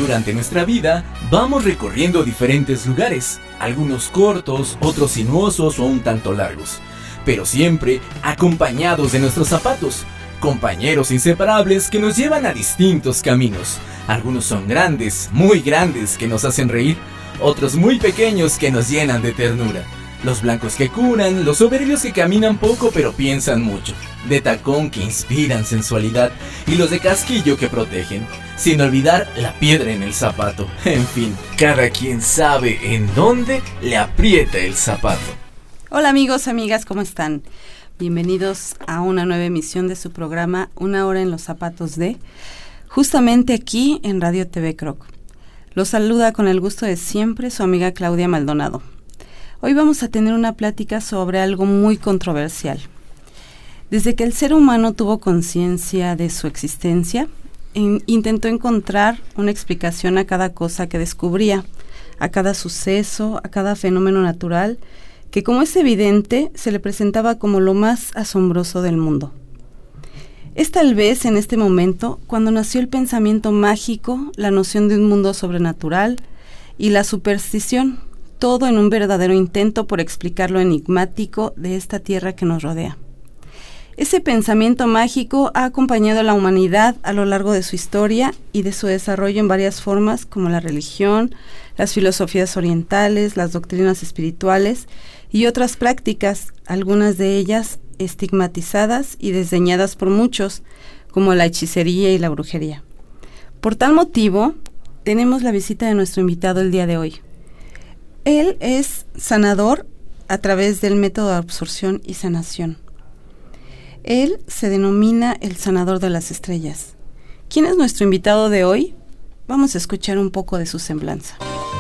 Durante nuestra vida, vamos recorriendo diferentes lugares, algunos cortos, otros sinuosos o un tanto largos, pero siempre acompañados de nuestros zapatos, compañeros inseparables que nos llevan a distintos caminos. Algunos son grandes, muy grandes, que nos hacen reír, otros muy pequeños que nos llenan de ternura. Los blancos que curan, los soberbios que caminan poco pero piensan mucho, de tacón que inspiran sensualidad y los de casquillo que protegen, sin olvidar la piedra en el zapato. En fin, cada quien sabe en dónde le aprieta el zapato. Hola amigos, amigas, ¿cómo están? Bienvenidos a una nueva emisión de su programa Una hora en los zapatos de, justamente aquí en Radio TV Croc. Los saluda con el gusto de siempre su amiga Claudia Maldonado. Hoy vamos a tener una plática sobre algo muy controversial. Desde que el ser humano tuvo conciencia de su existencia, intentó encontrar una explicación a cada cosa que descubría, a cada suceso, a cada fenómeno natural, que como es evidente, se le presentaba como lo más asombroso del mundo. Es tal vez en este momento cuando nació el pensamiento mágico, la noción de un mundo sobrenatural y la superstición, todo en un verdadero intento por explicar lo enigmático de esta tierra que nos rodea. Ese pensamiento mágico ha acompañado a la humanidad a lo largo de su historia y de su desarrollo en varias formas como la religión, las filosofías orientales, las doctrinas espirituales y otras prácticas, algunas de ellas estigmatizadas y desdeñadas por muchos, como la hechicería y la brujería. Por tal motivo, tenemos la visita de nuestro invitado el día de hoy. Él es sanador a través del método de absorción y sanación. Él se denomina el sanador de las estrellas. ¿Quién es nuestro invitado de hoy? Vamos a escuchar un poco de su semblanza.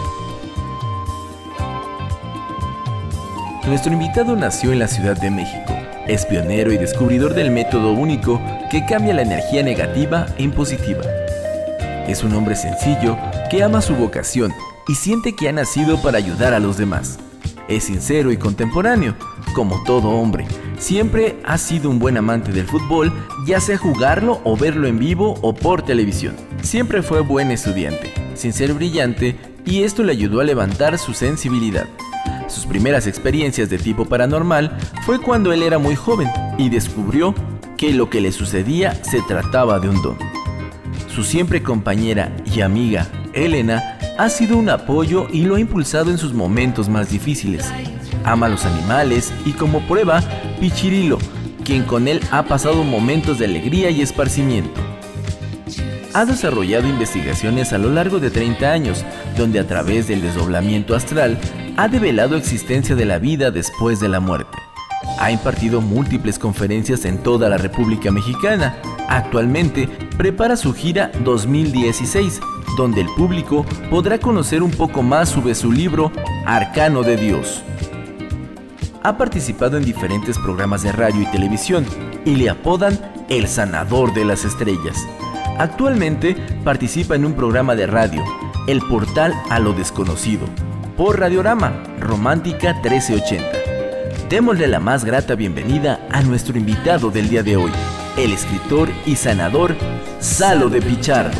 Nuestro invitado nació en la Ciudad de México. Es pionero y descubridor del método único que cambia la energía negativa en positiva. Es un hombre sencillo que ama su vocación y siente que ha nacido para ayudar a los demás. Es sincero y contemporáneo, como todo hombre. Siempre ha sido un buen amante del fútbol, ya sea jugarlo o verlo en vivo o por televisión. Siempre fue buen estudiante, sin ser brillante, y esto le ayudó a levantar su sensibilidad. Sus primeras experiencias de tipo paranormal fue cuando él era muy joven y descubrió que lo que le sucedía se trataba de un don. Su siempre compañera y amiga, Elena, ha sido un apoyo y lo ha impulsado en sus momentos más difíciles. Ama a los animales y como prueba, Pichirilo, quien con él ha pasado momentos de alegría y esparcimiento. Ha desarrollado investigaciones a lo largo de 30 años, donde a través del desdoblamiento astral ha develado existencia de la vida después de la muerte. Ha impartido múltiples conferencias en toda la República Mexicana. Actualmente prepara su gira 2016, donde el público podrá conocer un poco más sobre su libro Arcano de Dios. Ha participado en diferentes programas de radio y televisión y le apodan el sanador de las estrellas. Actualmente participa en un programa de radio, El Portal a lo Desconocido, por Radiorama, Romántica 1380. Démosle la más grata bienvenida a nuestro invitado del día de hoy, el escritor y sanador Salo de Pichardo.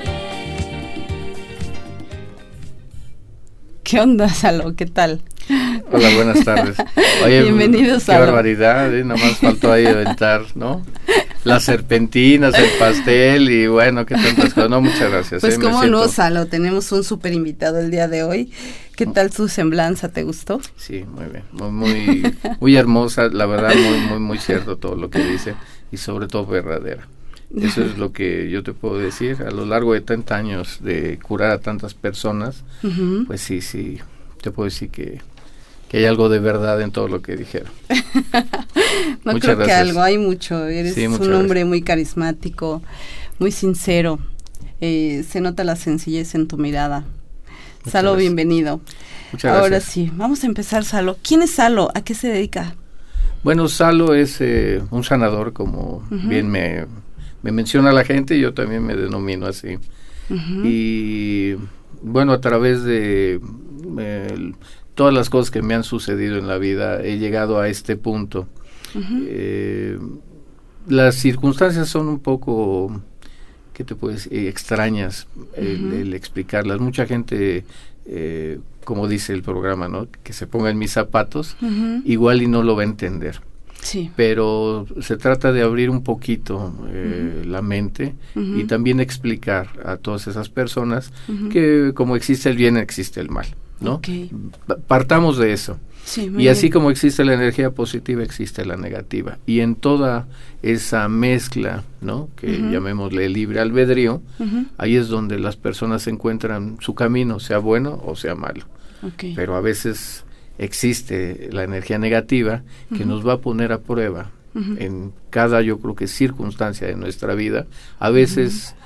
¿Qué onda, Salo? ¿Qué tal? Hola, buenas tardes. Oye, bienvenido, Salo. Qué barbaridad, nada más faltó ahí aventar, ¿no? Las serpentinas, el pastel y bueno, qué tantas cosas. No, muchas gracias. Pues cómo no, Salo, tenemos un súper invitado el día de hoy. ¿Qué tal su semblanza? ¿Te gustó? Sí, muy bien, muy hermosa, la verdad, muy cierto todo lo que dice y sobre todo verdadera. Eso es lo que yo te puedo decir. A lo largo de 30 años de curar a tantas personas, pues sí, te puedo decir que hay algo de verdad en todo lo que dijeron. No muchas creo gracias. Que algo, hay mucho. Eres sí, un hombre muy carismático, muy sincero. Se nota la sencillez en tu mirada. Muchas Salo, gracias. Bienvenido. Muchas Ahora gracias. Sí, vamos a empezar, Salo. ¿Quién es Salo? ¿A qué se dedica? Bueno, Salo es un sanador, como bien me menciona la gente, yo también me denomino así. Y bueno, a través de todas las cosas que me han sucedido en la vida, he llegado a este punto. Las circunstancias son un poco ¿qué te puedes extrañas el explicarlas? Mucha gente, como dice el programa, ¿no? Que se ponga en mis zapatos, igual y no lo va a entender. Sí. Pero se trata de abrir un poquito la mente y también explicar a todas esas personas que como existe el bien, existe el mal, ¿no? Okay. Partamos de eso. Sí, y así como existe la energía positiva, existe la negativa. Y en toda esa mezcla, ¿no? Que llamémosle libre albedrío, ahí es donde las personas encuentran su camino, sea bueno o sea malo. Okay. Pero a veces existe la energía negativa que nos va a poner a prueba en cada, yo creo que circunstancia de nuestra vida, a veces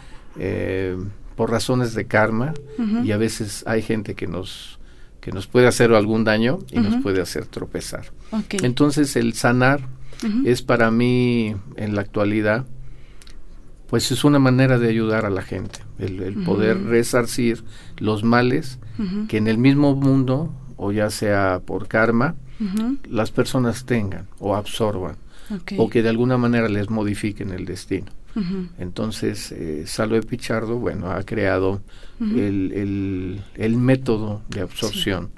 por razones de karma, y a veces hay gente que nos puede hacer algún daño y nos puede hacer tropezar. Okay. Entonces el sanar es para mí en la actualidad, pues es una manera de ayudar a la gente, el poder resarcir los males que en el mismo mundo, o ya sea por karma, las personas tengan o absorban, o que de alguna manera les modifiquen el destino. Entonces Saloe Pichardo, bueno, ha creado el método de absorción,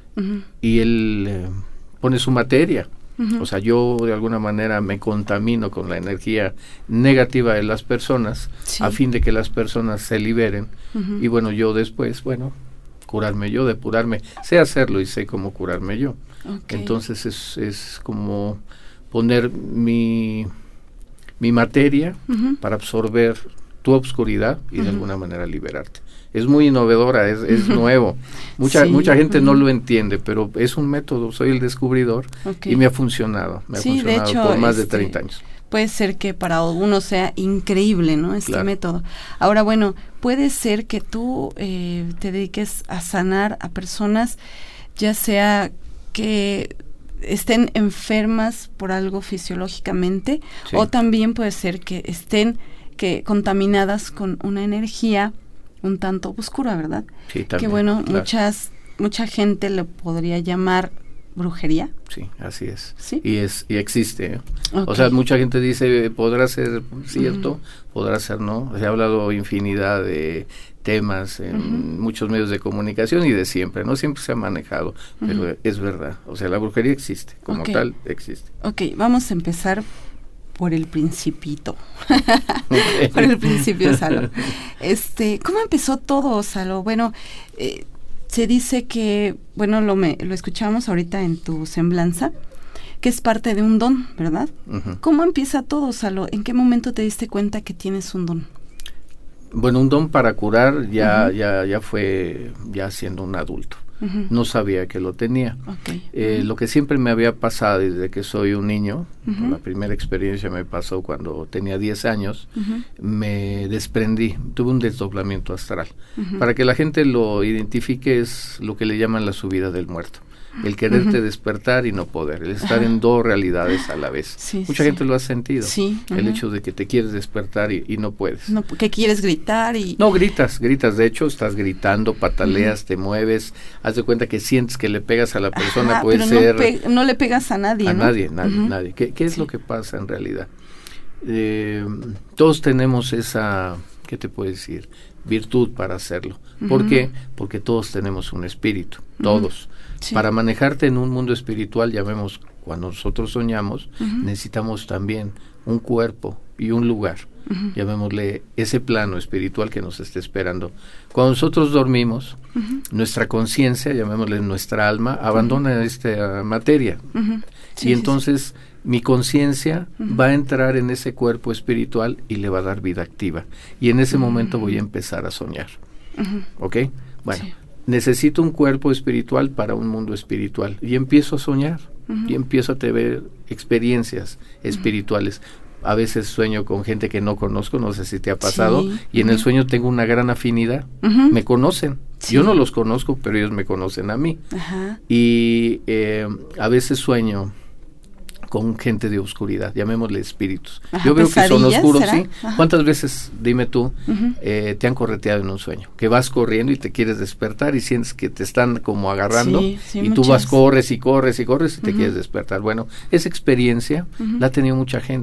y él pone su materia. O sea, yo de alguna manera me contamino con la energía negativa de las personas, a fin de que las personas se liberen, y bueno, yo después, curarme yo, depurarme, sé hacerlo y sé cómo curarme yo. Entonces es como poner mi materia para absorber tu obscuridad y de alguna manera liberarte. Es muy innovadora, es nuevo. Mucha gente no lo entiende, pero es un método, soy el descubridor y me ha funcionado. Me ha funcionado de hecho, por más de 30 años. Puede ser que para algunos sea increíble, ¿no? Este método. Ahora, bueno, puede ser que tú te dediques a sanar a personas, ya sea que estén enfermas por algo fisiológicamente, o también puede ser que estén contaminadas con una energía un tanto oscura, ¿verdad? Sí, también. Que bueno, mucha gente le podría llamar brujería. Sí, así es. ¿Sí? Y existe. O sea, mucha gente dice, podrá ser cierto, podrá ser no. Se ha hablado infinidad de temas en muchos medios de comunicación y de siempre, no siempre se ha manejado, pero es verdad. O sea, la brujería existe, como tal existe. Ok, vamos a empezar por el principito. Por el principio, Salo. ¿Cómo empezó todo, Salo? Bueno, se dice que, bueno, lo escuchamos ahorita en tu semblanza, que es parte de un don, ¿verdad? ¿Cómo empieza todo, Salo? ¿En qué momento te diste cuenta que tienes un don? Bueno, un don para curar ya fue ya siendo un adulto. No sabía que lo tenía. Lo que siempre me había pasado desde que soy un niño, la primera experiencia me pasó cuando tenía 10 años, me desprendí, tuve un desdoblamiento astral. Para que la gente lo identifique, es lo que le llaman la subida del muerto. El quererte despertar y no poder, el estar en dos realidades a la vez. Mucha gente lo ha sentido. El hecho de que te quieres despertar y no puedes. No, que quieres gritar y... No, gritas, de hecho estás gritando, pataleas, te mueves, haz de cuenta que sientes que le pegas a la persona, puede pero ser... no le pegas a nadie, ¿no? Nadie. ¿Qué es lo que pasa en realidad? Todos tenemos esa, ¿qué te puedo decir? Virtud para hacerlo. ¿Por qué? Porque todos tenemos un espíritu, todos. Para manejarte en un mundo espiritual, llamemos, cuando nosotros soñamos, necesitamos también un cuerpo y un lugar, llamémosle ese plano espiritual que nos está esperando. Cuando nosotros dormimos, nuestra conciencia, llamémosle nuestra alma, abandona esta materia, y entonces mi conciencia va a entrar en ese cuerpo espiritual y le va a dar vida activa, y en ese momento voy a empezar a soñar. ¿Ok? Bueno, necesito un cuerpo espiritual para un mundo espiritual, y empiezo a soñar, y empiezo a tener experiencias espirituales. A veces sueño con gente que no conozco, no sé si te ha pasado, y en el sueño tengo una gran afinidad, me conocen, yo no los conozco, pero ellos me conocen a mí, y a veces sueño con gente de oscuridad, llamémosle espíritus. Yo veo que son oscuros, ¿será? ¿Sí? ¿Cuántas veces, dime tú, te han correteado en un sueño? Que vas corriendo y te quieres despertar y sientes que te están como agarrando, y tú corres y te quieres despertar. Bueno, esa experiencia la ha tenido mucha gente.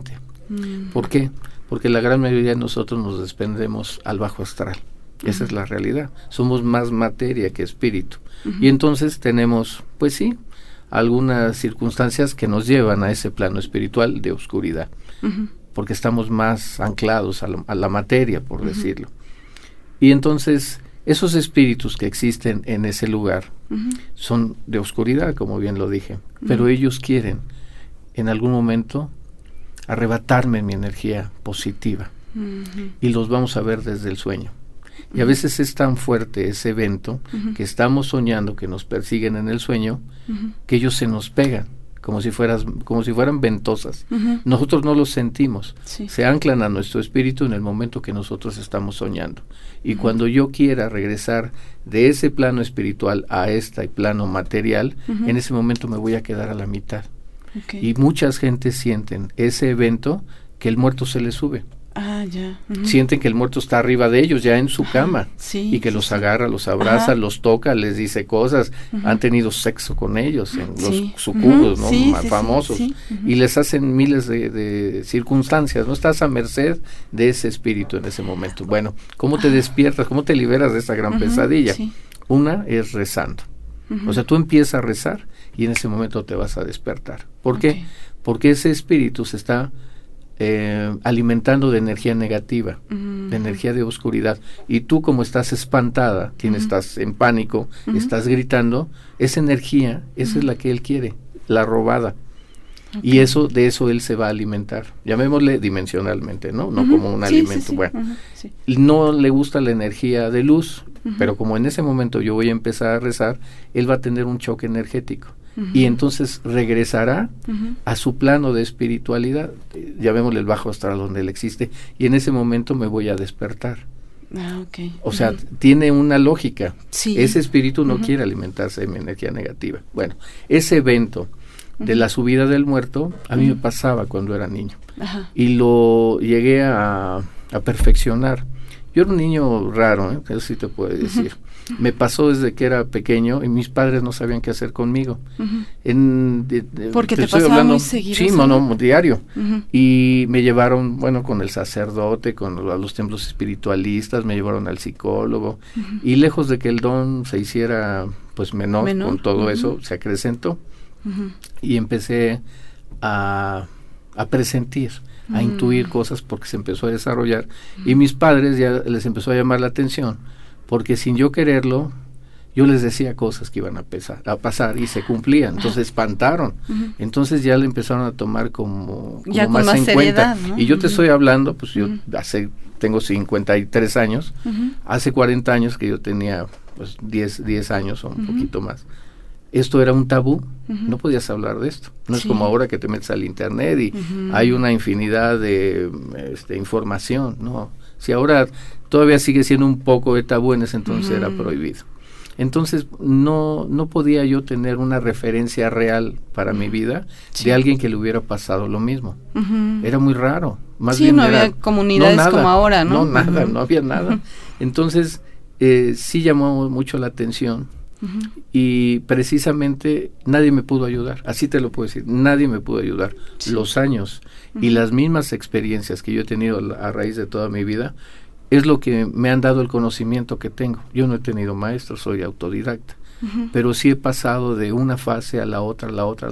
¿Por qué? Porque la gran mayoría de nosotros nos desprendemos al bajo astral. Esa es la realidad. Somos más materia que espíritu. Y entonces tenemos, pues sí, algunas circunstancias que nos llevan a ese plano espiritual de oscuridad. Porque estamos más anclados a la materia, por decirlo. Y entonces, esos espíritus que existen en ese lugar son de oscuridad, como bien lo dije. Pero ellos quieren, en algún momento, arrebatarme mi energía positiva. Y los vamos a ver desde el sueño. Y a veces es tan fuerte ese evento que estamos soñando, que nos persiguen en el sueño, que ellos se nos pegan, como si fueran ventosas. Nosotros no los sentimos. Se anclan a nuestro espíritu en el momento que nosotros estamos soñando. Y cuando yo quiera regresar de ese plano espiritual a este plano material, en ese momento me voy a quedar a la mitad. Y muchas gentes sienten ese evento que el muerto se les sube. Sienten que el muerto está arriba de ellos, ya en su cama, y que los agarra, los abraza, los toca, les dice cosas, han tenido sexo con ellos en los sucubos, ¿no? Famosos, y les hacen miles de circunstancias, ¿no? Estás a merced de ese espíritu en ese momento. Bueno, ¿cómo te despiertas? ¿Cómo te liberas de esa gran pesadilla? Una es rezando. O sea, tú empiezas a rezar y en ese momento te vas a despertar. ¿Por qué? Porque ese espíritu se está alimentando de energía negativa, de energía de oscuridad, y tú, como estás espantada, estás en pánico, estás gritando, esa energía, esa es la que él quiere, la robada. Y de eso él se va a alimentar, llamémosle dimensionalmente, no como un alimento. No le gusta la energía de luz, pero como en ese momento yo voy a empezar a rezar, él va a tener un choque energético. Y entonces regresará a su plano de espiritualidad, llamémosle el bajo astral, donde él existe, y en ese momento me voy a despertar. O sea, tiene una lógica. Ese espíritu no quiere alimentarse de mi energía negativa. Bueno, ese evento de la subida del muerto a mí me pasaba cuando era niño, y lo llegué a perfeccionar. Yo era un niño raro, eso sí te puedo decir. Me pasó desde que era pequeño y mis padres no sabían qué hacer conmigo. Porque te pasaba muy seguido. Sí, diario. Y me llevaron, con el sacerdote, con los templos espiritualistas, me llevaron al psicólogo. Y lejos de que el don se hiciera menor con todo eso, se acrecentó. Y empecé a presentir, a intuir cosas, porque se empezó a desarrollar. Y mis padres ya les empezó a llamar la atención, porque sin yo quererlo, yo les decía cosas que iban a pasar y se cumplían. Entonces espantaron. Entonces ya le empezaron a tomar como más en cuenta. ¿No? Y yo te estoy hablando, yo tengo 53 años, hace 40 años que yo tenía 10 años o un poquito más. Esto era un tabú, no podías hablar de esto. No es como ahora que te metes al internet y hay una infinidad de información, ¿no? Si ahora todavía sigue siendo un poco de tabú, en ese entonces era prohibido. Entonces no podía yo tener una referencia real para mi vida de alguien que le hubiera pasado lo mismo. Era muy raro. Más bien había comunidades como ahora, ¿no? No había nada. Entonces sí llamó mucho la atención. Y precisamente nadie me pudo ayudar, así te lo puedo decir, nadie me pudo ayudar. Los años y las mismas experiencias que yo he tenido a raíz de toda mi vida es lo que me han dado el conocimiento que tengo. Yo no he tenido maestro, soy autodidacta, pero sí he pasado de una fase a la otra,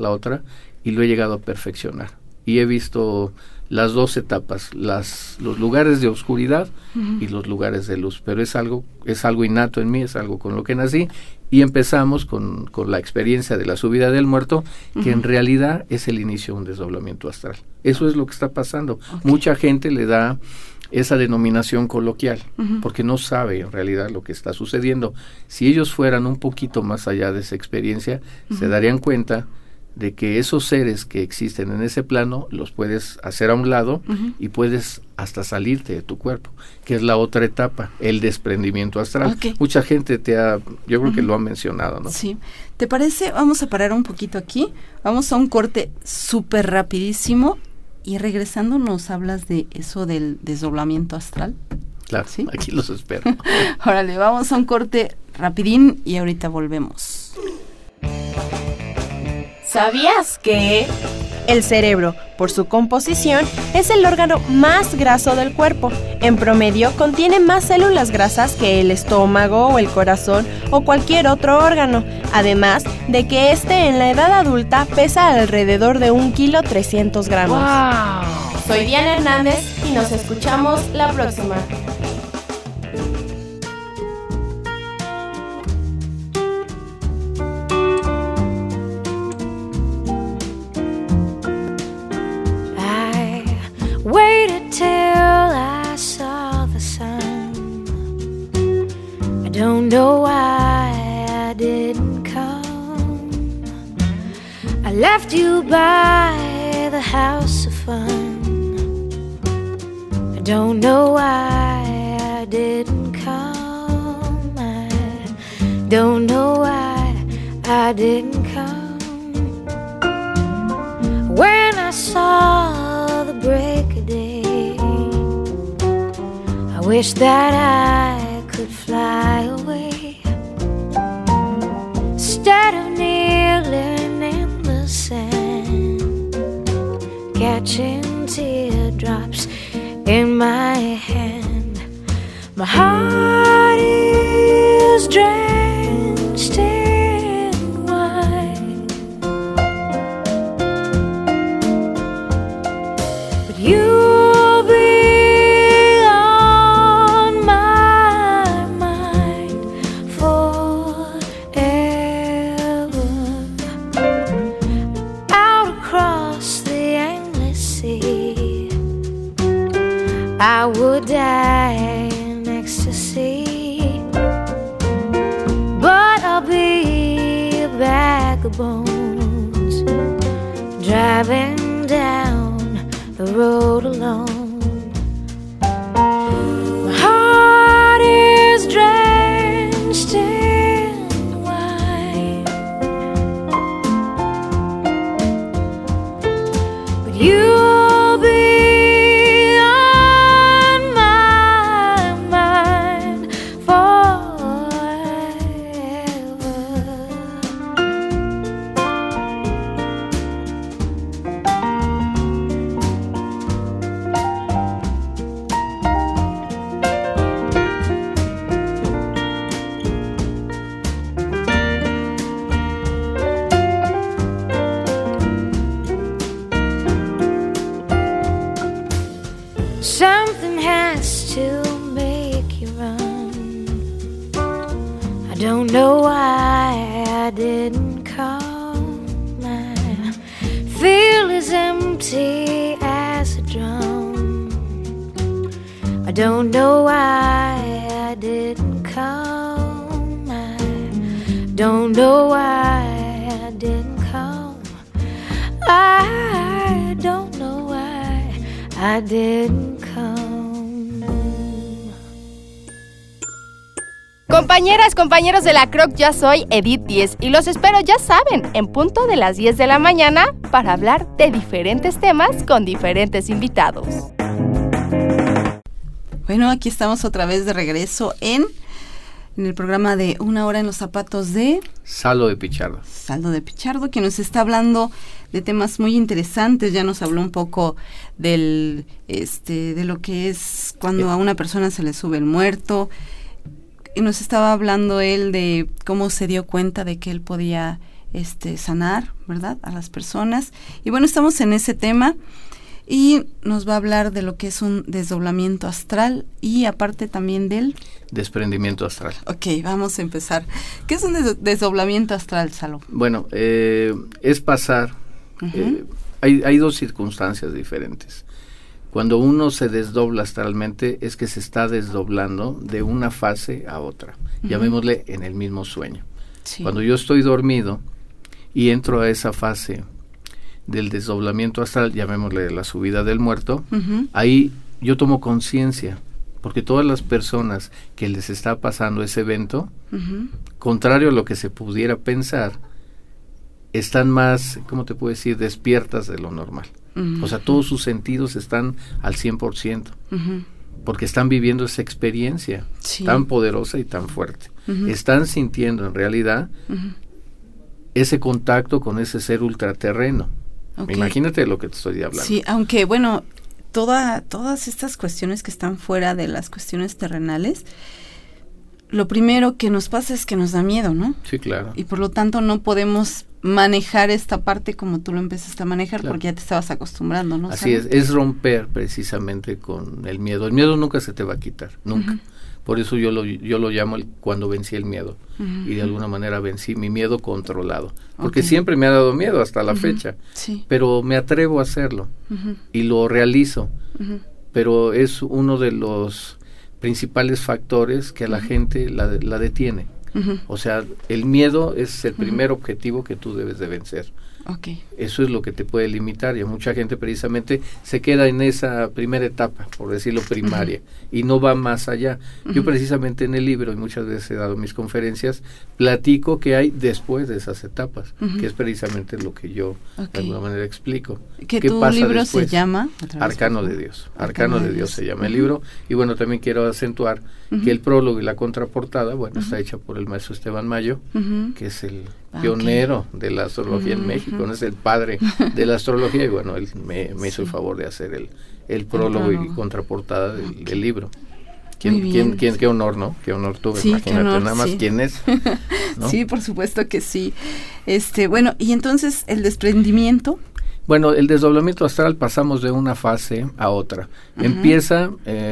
y lo he llegado a perfeccionar. Y he visto las dos etapas, los lugares de oscuridad y los lugares de luz, pero es algo innato en mí, es algo con lo que nací. Y empezamos con la experiencia de la subida del muerto, que en realidad es el inicio de un desdoblamiento astral. Eso es lo que está pasando. Mucha gente le da esa denominación coloquial, porque no sabe en realidad lo que está sucediendo. Si ellos fueran un poquito más allá de esa experiencia, se darían cuenta de que esos seres que existen en ese plano los puedes hacer a un lado y puedes hasta salirte de tu cuerpo, que es la otra etapa, el desprendimiento astral. Mucha gente yo creo que lo ha mencionado, ¿no? Sí. ¿Te parece? Vamos a parar un poquito aquí, vamos a un corte súper rapidísimo y regresando nos hablas de eso del desdoblamiento astral. Claro, ¿sí? Aquí los espero. Órale, vamos a un corte rapidín y ahorita volvemos. ¿Sabías que El cerebro, por su composición, es el órgano más graso del cuerpo. En promedio, contiene más células grasas que el estómago o el corazón o cualquier otro órgano, además de que en la edad adulta pesa alrededor de 1,3 kg. ¡Wow! Soy Diana Hernández y nos escuchamos la próxima. Waited till I saw the sun. I don't know why I didn't come. I left you by the house of fun. I don't know why I didn't come. I don't know why I didn't come. When I saw the break of day, I wish that I could fly away instead of kneeling in the sand, catching teardrops in my hand. My heart is drenched in wine, but you'll be on my mind forever. Out across the endless sea, I would die in ecstasy, but I'll be a bag of bones, driving down the road alone. My heart is drenched in wine, but you'll be on my mind forever. Something has to make you run. I don't know why I didn't come. I feel as empty as a drum. I don't know why I didn't come. I don't know why I didn't come. I don't know why I didn't come. Compañeras, compañeros de la Croc, ya soy Edith 10 y los espero, ya saben, en punto de las 10 de la mañana para hablar de diferentes temas con diferentes invitados. Bueno, aquí estamos otra vez de regreso en el programa de Una Hora en los Zapatos de Saldo de Pichardo. Saldo de Pichardo, que nos está hablando de temas muy interesantes. Ya nos habló un poco de lo que es cuando a una persona se le sube el muerto. Y nos estaba hablando él de cómo se dio cuenta de que él podía sanar, ¿verdad?, a las personas. Y bueno, estamos en ese tema y nos va a hablar de lo que es un desdoblamiento astral y aparte también del desprendimiento astral. Ok, vamos a empezar. ¿Qué es un desdoblamiento astral, Salo? Bueno, es pasar. Uh-huh. Hay dos circunstancias diferentes. Cuando uno se desdobla astralmente es que se está desdoblando de una fase a otra, uh-huh, llamémosle en el mismo sueño. Sí. Cuando yo estoy dormido y entro a esa fase del desdoblamiento astral, llamémosle la subida del muerto, uh-huh, ahí yo tomo conciencia, porque todas las personas que les está pasando ese evento, uh-huh, contrario a lo que se pudiera pensar, están más, ¿cómo te puedo decir?, despiertas de lo normal. Uh-huh. O sea, todos sus sentidos están al 100%, uh-huh, porque están viviendo esa experiencia, sí, tan poderosa y tan fuerte. Uh-huh. Están sintiendo en realidad, uh-huh, ese contacto con ese ser ultraterreno. Okay. Imagínate de lo que te estoy hablando. Sí, aunque bueno, todas estas cuestiones que están fuera de las cuestiones terrenales, lo primero que nos pasa es que nos da miedo, ¿no? Sí, claro. Y por lo tanto no podemos manejar esta parte como tú lo empezaste a manejar, Claro. porque ya te estabas acostumbrando, ¿no? Así ¿sabes? es romper precisamente con el miedo. El miedo nunca se te va a quitar, nunca. Ujú. Por eso yo lo llamo cuando vencí el miedo. Ujú. Y de alguna manera vencí mi miedo controlado. Porque Ok. siempre me ha dado miedo hasta la Ujú. fecha. Sí. Pero me atrevo a hacerlo Ujú. y lo realizo. Ujú. Pero es uno de los principales factores que a la gente la detiene. Ujú. O sea, el miedo es el primer objetivo que tú debes de vencer. Ok. Eso es lo que te puede limitar, y a mucha gente precisamente se queda en esa primera etapa, por decirlo primaria, y no va más allá. Yo precisamente en el libro, y muchas veces he dado mis conferencias, platico que hay después de esas etapas, que es precisamente lo que yo Ok. de alguna manera explico. ¿Qué ¿Qué tu pasa libro después? se llama? Otra vez, Arcano por de favor. Dios. Arcano de Dios se llama el libro. Y bueno, también quiero acentuar que el prólogo y la contraportada, bueno, está hecha por el maestro Esteban Mayo, Ujú. que es el Ah, pionero de la astrología en México, no es el padre de la astrología, y bueno, él me hizo el favor de hacer el prólogo y prólogo. contraportada del libro. Muy bien. Qué honor, ¿no? Qué honor tuve, Sí, qué imagínate honor, nada más sí. quién es, ¿no? Sí, por supuesto que sí. Bueno, y entonces el desprendimiento. Bueno, el desdoblamiento astral pasamos de una fase a otra. Empieza,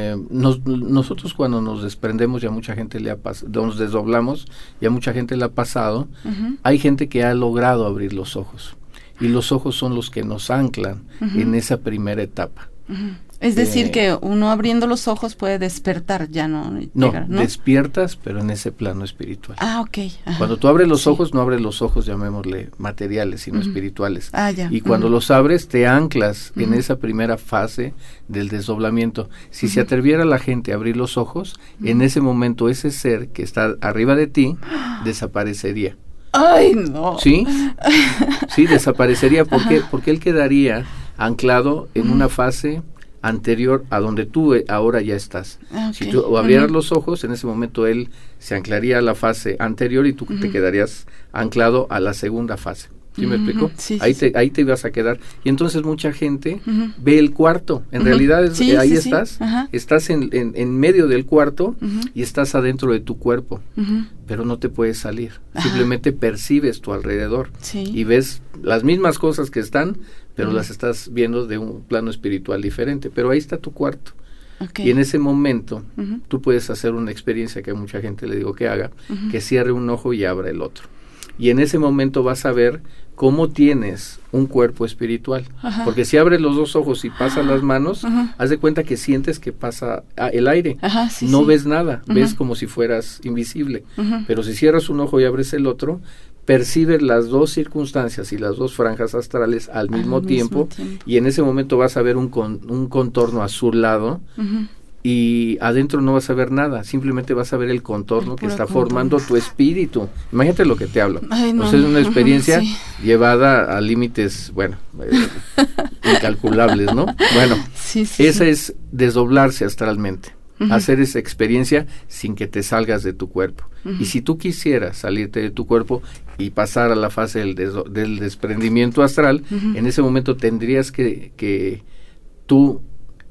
nosotros cuando nos desprendemos, ya mucha gente nos desdoblamos, ya mucha gente le ha pasado, hay gente que ha logrado abrir los ojos, y los ojos son los que nos anclan en esa primera etapa. Es decir, que uno abriendo los ojos puede despertar, ya no No, llegar, ¿no? despiertas, pero en ese plano espiritual. Ah, ok. Ajá. Cuando tú abres los ojos, no abres los ojos, llamémosle materiales, sino espirituales. Ah, ya. Y cuando los abres, te anclas en esa primera fase del desdoblamiento. Si se atreviera la gente a abrir los ojos, en ese momento ese ser que está arriba de ti desaparecería. ¡Ay, no! ¿Sí? Sí, desaparecería. ¿Por qué? Porque él quedaría anclado en una fase anterior a donde tú ahora ya estás. Ah, Si ok. tú abrieras los ojos, en ese momento él se anclaría a la fase anterior y tú te quedarías anclado a la segunda fase. ¿Sí me explico? Sí, ahí sí, ahí te ibas a quedar. Y entonces mucha gente ve el cuarto. En realidad Sí, ahí sí, estás. sí. Ajá. Estás en medio del cuarto y estás adentro de tu cuerpo. Pero no te puedes salir. Ajá. Simplemente percibes tu alrededor. Sí. Y ves las mismas cosas que están, pero las estás viendo de un plano espiritual diferente. Pero ahí está tu cuarto. Ok. Y en ese momento tú puedes hacer una experiencia que a mucha gente le digo que haga, que cierre un ojo y abra el otro. Y en ese momento vas a ver cómo tienes un cuerpo espiritual. Ajá. Porque si abres los dos ojos y pasas las manos, haz de cuenta que sientes que pasa el aire. Ajá, sí, No sí. ves nada, ves como si fueras invisible. Pero si cierras un ojo y abres el otro, percibes las dos circunstancias y las dos franjas astrales al mismo tiempo, y en ese momento vas a ver un contorno azulado, y adentro no vas a ver nada, simplemente vas a ver el contorno que está formando tu espíritu. Imagínate lo que te hablo. Ay, no. O sea, es una experiencia Sí. llevada a límites, bueno, incalculables, ¿no? Bueno, Sí, sí, esa sí. es desdoblarse astralmente, hacer esa experiencia sin que te salgas de tu cuerpo. Y si tú quisieras salirte de tu cuerpo y pasar a la fase del desprendimiento astral, en ese momento tendrías que tú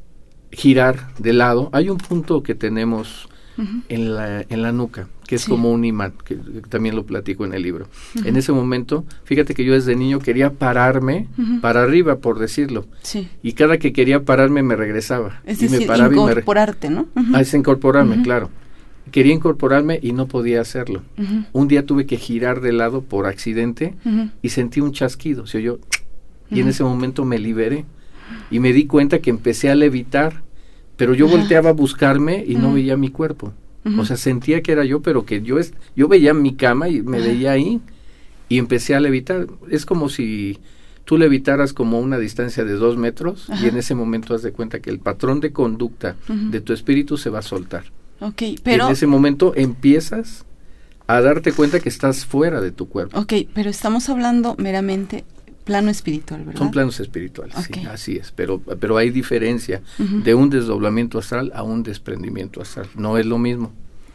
girar de lado. Hay un punto que tenemos en la nuca, que es como un imán, que también lo platico en el libro. En ese momento, fíjate que yo desde niño quería pararme para arriba, por decirlo. Sí. Y cada que quería pararme me regresaba. Es y decir, me paraba incorporarte, ¿no? es incorporarme, claro. Quería incorporarme y no podía hacerlo. Un día tuve que girar de lado por accidente y sentí un chasquido, se oyó. Y en ese momento me liberé. Y me di cuenta que empecé a levitar, pero yo volteaba a buscarme y no veía mi cuerpo. O sea, sentía que era yo, pero que yo veía mi cama y me veía ahí, y empecé a levitar. Es como si tú levitaras como a una distancia de 2 metros, y en ese momento haz de cuenta que el patrón de conducta de tu espíritu se va a soltar. Ok, Y pero... en ese momento empiezas a darte cuenta que estás fuera de tu cuerpo. Ok, pero estamos hablando meramente plano espiritual, ¿verdad? Son planos espirituales, sí, Ok. así es, pero hay diferencia de un desdoblamiento astral a un desprendimiento astral, no es lo mismo.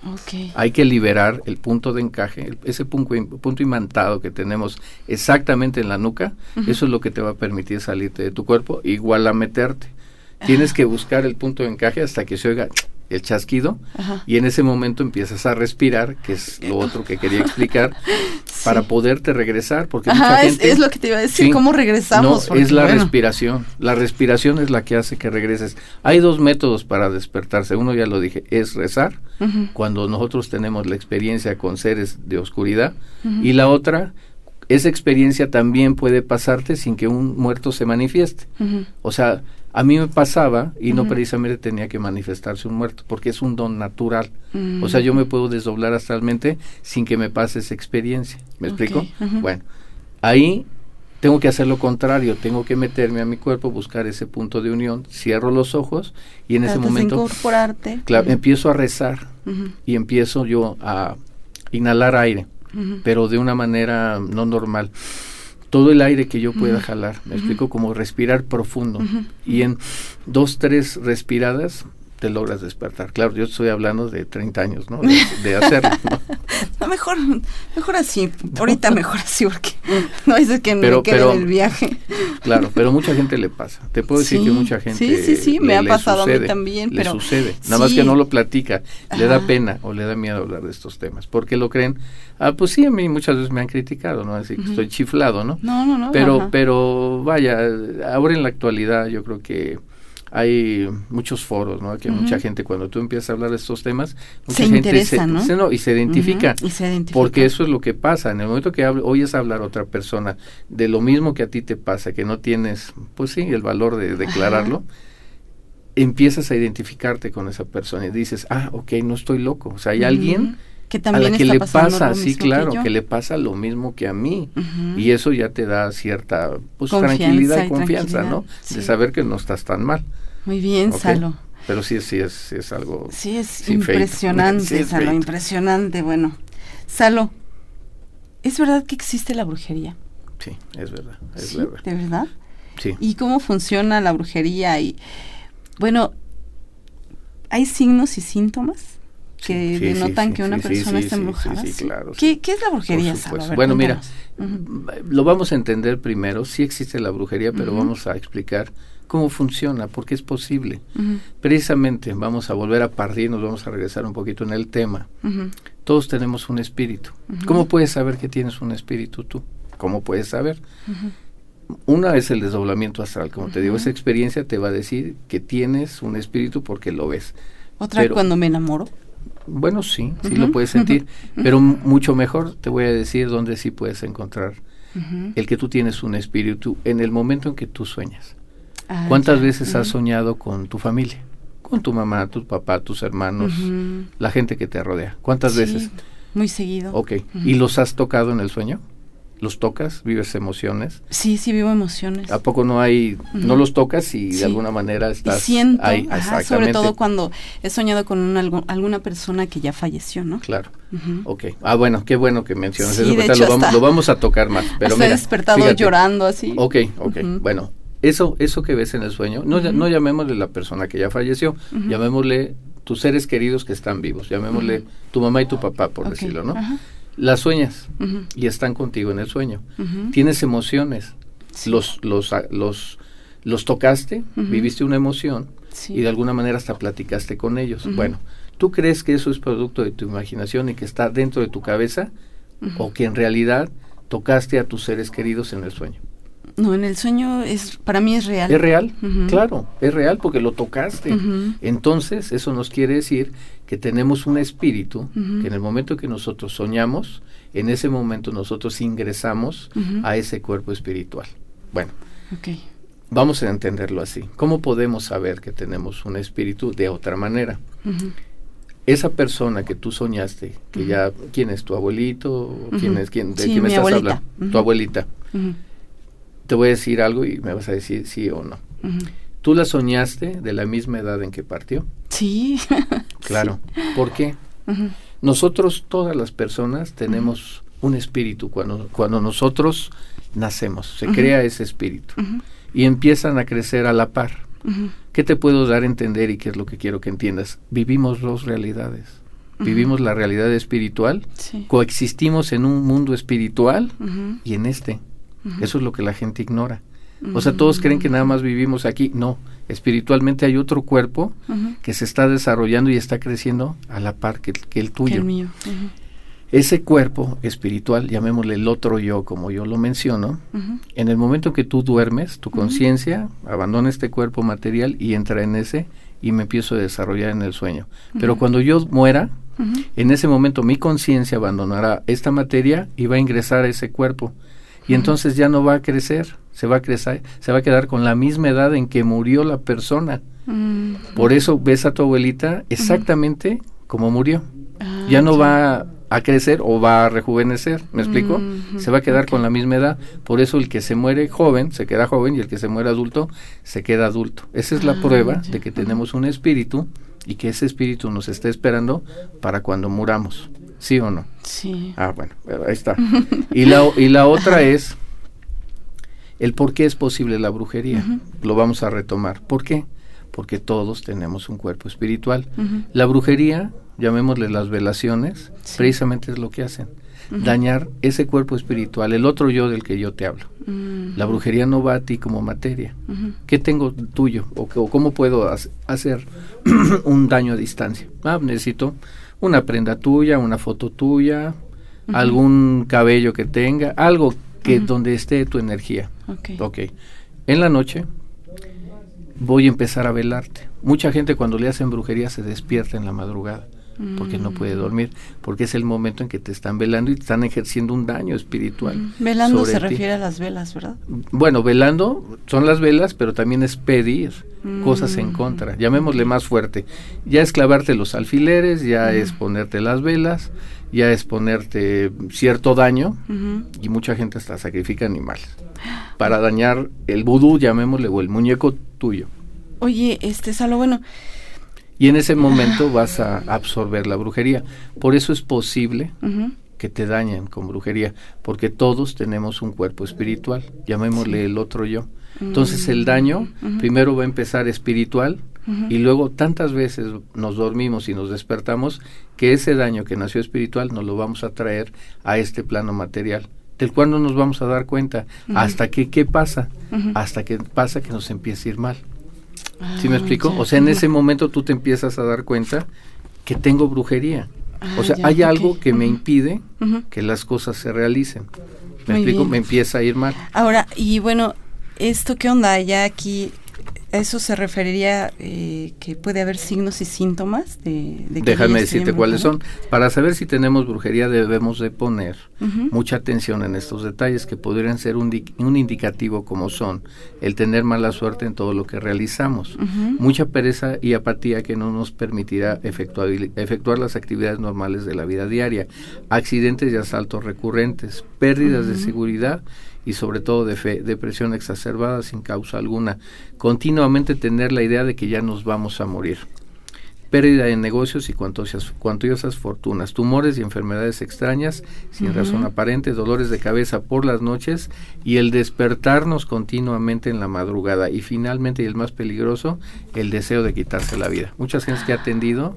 Okay. Hay que liberar el punto de encaje, ese punto imantado que tenemos exactamente en la nuca. Eso es lo que te va a permitir salirte de tu cuerpo, igual a meterte. Tienes que buscar el punto de encaje hasta que se oiga el chasquido. Y en ese momento empiezas a respirar, que es lo otro que quería explicar, para poderte regresar, porque mucha gente... es lo que te iba a decir, ¿cómo regresamos? No, es la respiración. La respiración es la que hace que regreses. Hay 2 métodos para despertarse. Uno, ya lo dije, es rezar, cuando nosotros tenemos la experiencia con seres de oscuridad, y la otra, esa experiencia también puede pasarte sin que un muerto se manifieste. O sea, a mí me pasaba, y no precisamente tenía que manifestarse un muerto, porque es un don natural. O sea, yo me puedo desdoblar astralmente sin que me pase esa experiencia. ¿Me explico? Bueno, ahí tengo que hacer lo contrario, tengo que meterme a mi cuerpo, buscar ese punto de unión, cierro los ojos, y en ese momento... incorporarte. Claro, empiezo a rezar, y empiezo yo a inhalar aire, pero de una manera no normal. Todo el aire que yo pueda jalar, me explico, como respirar profundo, y en 2, 3 respiradas te logras despertar. Claro, yo estoy hablando de 30 años, ¿no? De hacerlo, ¿no? No, mejor así, ahorita mejor así, porque no es que me quede en el viaje. Claro, pero mucha gente le pasa. Te puedo decir que mucha gente sí, me ha pasado a mí también. Le sucede, nada más que no lo platica, le da pena o le da miedo hablar de estos temas, porque lo creen, pues sí, a mí muchas veces me han criticado, ¿no? Así que estoy chiflado, ¿no? No. Pero vaya, ahora en la actualidad yo creo que hay muchos foros, ¿no? Que mucha gente, cuando tú empiezas a hablar de estos temas, mucha gente interesa, ¿no? Y se identifica, porque eso es lo que pasa. En el momento que oyes hablar a otra persona de lo mismo que a ti te pasa, que no tienes, pues sí, el valor de declararlo, empiezas a identificarte con esa persona y dices, ok, no estoy loco. O sea, hay alguien que también a la que le pasa, sí, claro, que le pasa lo mismo que a mí, y eso ya te da cierta, pues, tranquilidad y confianza, ¿no? Sí. De saber que no estás tan mal. Muy bien, Salo. Pero sí es algo... Sí, es impresionante, Salo, impresionante. Bueno, Salo, ¿es verdad que existe la brujería? Sí, es verdad, ¿Sí? ¿De verdad? Sí. ¿Y cómo funciona la brujería? Y bueno, ¿hay signos y síntomas que denotan que una persona está embrujada? Sí, claro. ¿Qué es la brujería, Salo? Bueno, mira, lo vamos a entender primero. Sí existe la brujería, pero vamos a explicar cómo funciona, porque es posible. Precisamente, vamos a volver a partir, nos vamos a regresar un poquito en el tema. Todos tenemos un espíritu. ¿Cómo puedes saber que tienes un espíritu tú? ¿Cómo puedes saber? Una es el desdoblamiento astral, como te digo, esa experiencia te va a decir que tienes un espíritu porque lo ves. Otra, cuando me enamoro. Bueno, sí lo puedes sentir, pero mucho mejor te voy a decir dónde sí puedes encontrar el que tú tienes un espíritu en el momento en que tú sueñas. ¿Cuántas veces has soñado con tu familia? Con tu mamá, tu papá, tus hermanos, la gente que te rodea. ¿Cuántas veces? Muy seguido. Ok. ¿Y los has tocado en el sueño? ¿Los tocas? ¿Vives emociones? Sí, vivo emociones. ¿A poco no hay, no los tocas y de alguna manera estás siento, ahí? Exactamente. Sobre todo cuando he soñado con alguna persona que ya falleció, ¿no? Claro. Ok. Bueno, qué bueno que mencionas eso. De hecho, lo vamos a tocar más. Pero mira, he despertado llorando así. Ok. Bueno, eso que ves en el sueño, no llamémosle la persona que ya falleció, llamémosle tus seres queridos que están vivos, llamémosle tu mamá y tu papá, por decirlo, ¿no? Las sueñas y están contigo en el sueño. Tienes emociones, los tocaste, viviste una emoción y de alguna manera hasta platicaste con ellos. Bueno, ¿tú crees que eso es producto de tu imaginación y que está dentro de tu cabeza o que en realidad tocaste a tus seres queridos en el sueño? No, en el sueño para mí es real. ¿Es real? Claro, es real porque lo tocaste. Entonces, eso nos quiere decir que tenemos un espíritu que en el momento que nosotros soñamos, en ese momento nosotros ingresamos a ese cuerpo espiritual. Bueno, vamos a entenderlo así. ¿Cómo podemos saber que tenemos un espíritu de otra manera? Esa persona que tú soñaste, que ya, ¿quién es? ¿Tu abuelito? ¿Quién es? ¿De quién me estás hablando? Tu abuelita. Te voy a decir algo y me vas a decir sí o no. ¿Tú la soñaste de la misma edad en que partió? Sí. Claro. Sí. ¿Por qué? Nosotros, todas las personas, tenemos un espíritu. Cuando nosotros nacemos, se crea ese espíritu. Y empiezan a crecer a la par. ¿Qué te puedo dar a entender y qué es lo que quiero que entiendas? Vivimos dos realidades. vivimos la realidad espiritual, Sí. coexistimos en un mundo espiritual Ujú. y en este. Ujú. Eso es lo que la gente ignora. O sea, todos creen que nada más vivimos aquí. No, espiritualmente hay otro cuerpo Ujú. que se está desarrollando y está creciendo a la par que el Que tuyo. el mío. Ujú. Ese cuerpo espiritual, llamémosle el otro yo, como yo lo menciono, Ujú. en el momento que tú duermes, tu conciencia abandona este cuerpo material y entra en ese y me empiezo a desarrollar en el sueño. Pero cuando yo muera, Ujú. en ese momento mi conciencia abandonará esta materia y va a ingresar a ese cuerpo. Y entonces ya no va a crecer, se va a quedar con la misma edad en que murió la persona. Por eso ves a tu abuelita exactamente como murió. Ah, Ya no ya. va a crecer o va a rejuvenecer, ¿me explico? Ujú, Se va a quedar ok. con la misma edad. Por eso el que se muere joven se queda joven y el que se muere adulto se queda adulto. Esa es la prueba ya. de que tenemos un espíritu y que ese espíritu nos está esperando para cuando muramos. ¿Sí o no? Sí. Ah, bueno, ahí está. Y la otra es el por qué es posible la brujería. Lo vamos a retomar. ¿Por qué? Porque todos tenemos un cuerpo espiritual. Ujú. La brujería, llamémosle las velaciones, Sí. precisamente es lo que hacen. Dañar ese cuerpo espiritual, el otro yo del que yo te hablo. La brujería no va a ti como materia. Ujú. ¿Qué tengo tuyo? ¿O cómo puedo hacer un daño a distancia? Necesito una prenda tuya, una foto tuya, algún cabello que tenga, algo que donde esté tu energía. Ok. Ok. En la noche voy a empezar a velarte. Mucha gente cuando le hacen brujería se despierta en la madrugada porque no puede dormir, porque es el momento en que te están velando y te están ejerciendo un daño espiritual. Velando sobre se ti. refiere a las velas, ¿verdad? Bueno, velando son las velas, pero también es pedir cosas en contra. Llamémosle más fuerte. Ya es clavarte los alfileres, ya es ponerte las velas, ya es ponerte cierto daño, Ujú. y mucha gente hasta sacrifica animales para dañar el vudú, llamémosle, o el muñeco tuyo. Oye, Salo, bueno, Y en ese momento vas a absorber la brujería. Por eso es posible ujú, que te dañen con brujería, porque todos tenemos un cuerpo espiritual, llamémosle el otro yo. Entonces el daño primero va a empezar espiritual y luego tantas veces nos dormimos y nos despertamos que ese daño que nació espiritual nos lo vamos a traer a este plano material, del cual no nos vamos a dar cuenta hasta que, ¿qué pasa? Hasta que pasa que nos empieza a ir mal. ¿Sí me explico? ya. O sea, en ese momento tú te empiezas a dar cuenta que tengo brujería. Ah, O sea, ya, hay ok. algo que me impide Ujú. que las cosas se realicen. ¿Me Muy explico? bien. Me empieza a ir mal. Ahora, y bueno, ¿esto qué onda? Ya aquí, ¿eso se referiría que puede haber signos y síntomas de que Déjame ya decirte estoy cuáles son. embrujada? Para saber si tenemos brujería debemos de poner Ujú. mucha atención en estos detalles que podrían ser un indicativo, como son el tener mala suerte en todo lo que realizamos, Ujú. mucha pereza y apatía que no nos permitirá efectuar las actividades normales de la vida diaria, accidentes y asaltos recurrentes, pérdidas de seguridad y sobre todo de fe, depresión exacerbada sin causa alguna, continuamente tener la idea de que ya nos vamos a morir, pérdida de negocios y cuantiosas fortunas, tumores y enfermedades extrañas sin razón aparente, dolores de cabeza por las noches y el despertarnos continuamente en la madrugada, y finalmente, y el más peligroso, el deseo de quitarse la vida. Muchas gentes que he atendido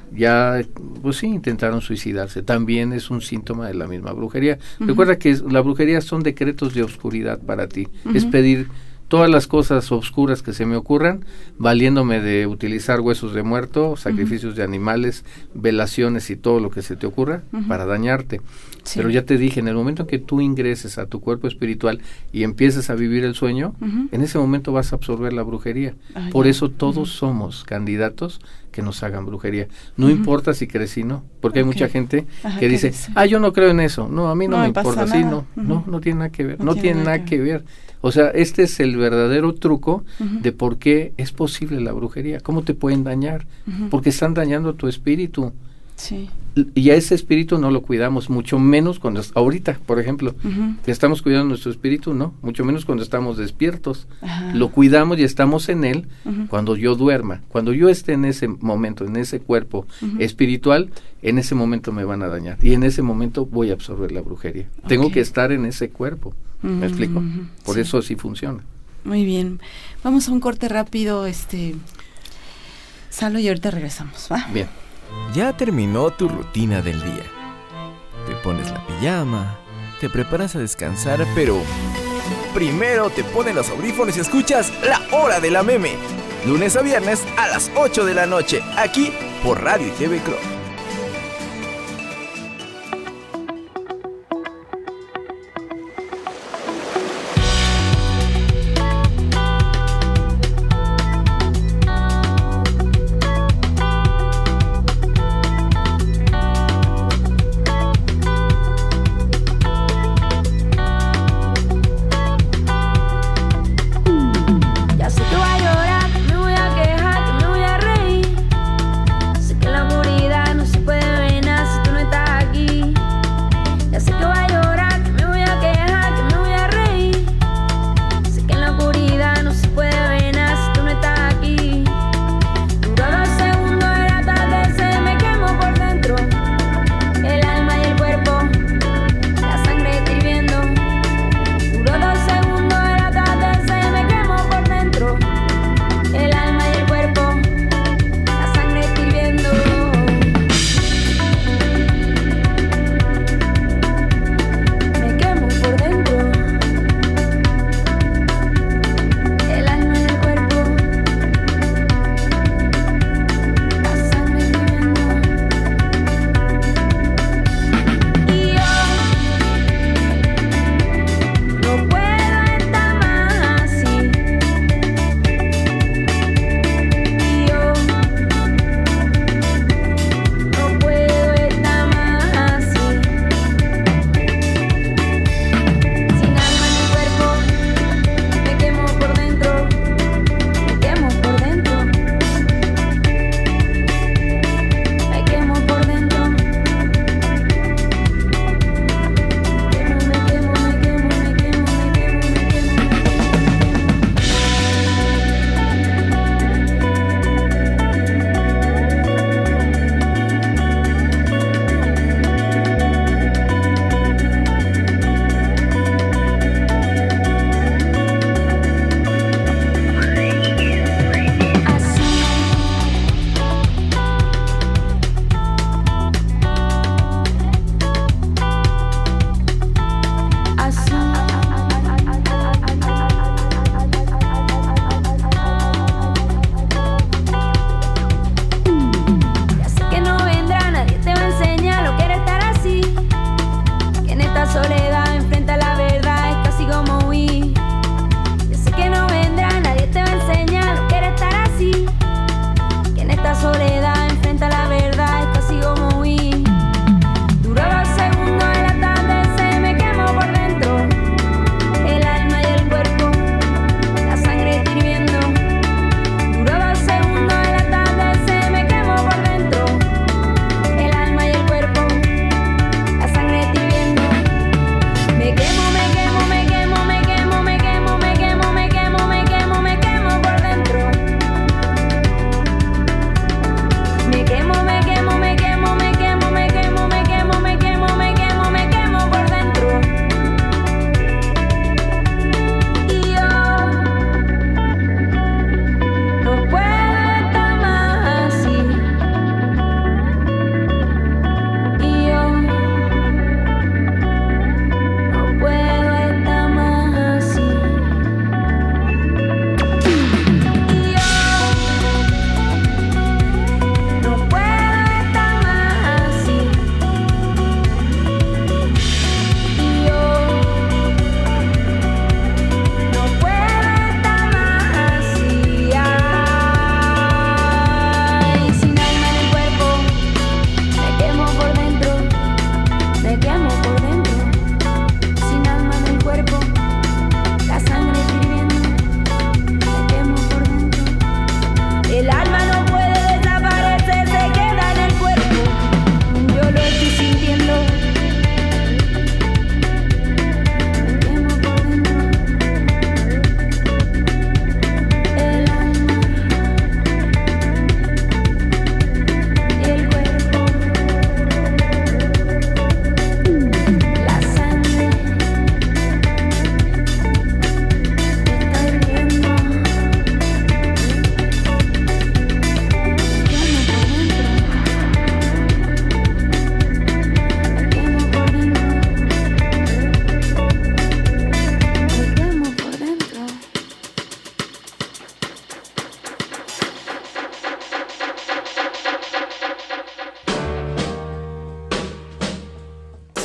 ya, pues sí, intentaron suicidarse. También es un síntoma de la misma brujería. Recuerda que la brujería son decretos de oscuridad para ti. Es pedir todas las cosas oscuras que se me ocurran, valiéndome de utilizar huesos de muerto, sacrificios de animales, velaciones y todo lo que se te ocurra para dañarte. Sí. Pero ya te dije, en el momento en que tú ingreses a tu cuerpo espiritual y empieces a vivir el sueño, en ese momento vas a absorber la brujería. Ah, Por ya. eso todos somos candidatos que nos hagan brujería. No importa si crees y no, porque hay Ok. mucha gente Ajá, que que dice, dice. yo no creo en eso. No, a mí no No me me pasa importa. Sí, nada. no tiene nada que ver. No No tiene tiene nada que ver. O sea, este es el verdadero truco de por qué es posible la brujería. ¿Cómo te pueden dañar? Porque están dañando tu espíritu. Sí. Y a ese espíritu no lo cuidamos, mucho menos cuando ahorita, por ejemplo, que estamos cuidando nuestro espíritu, no, mucho menos cuando estamos despiertos. Ajá. Lo cuidamos y estamos en él cuando yo duerma. Cuando yo esté en ese momento, en ese cuerpo espiritual, en ese momento me van a dañar y en ese momento voy a absorber la brujería. Tengo Ok. que estar en ese cuerpo. ¿Me explico? Por sí. eso sí funciona. Muy bien. Vamos a un corte rápido, Salo, y ahorita regresamos, ¿va? Bien. Ya terminó tu rutina del día. Te pones la pijama, te preparas a descansar, pero primero te pones los audífonos y escuchas La Hora de la Meme. Lunes a viernes a las 8 de la noche, aquí por Radio y TV Club. Me voy a quejar, que me voy a reír. Sé que la oscuridad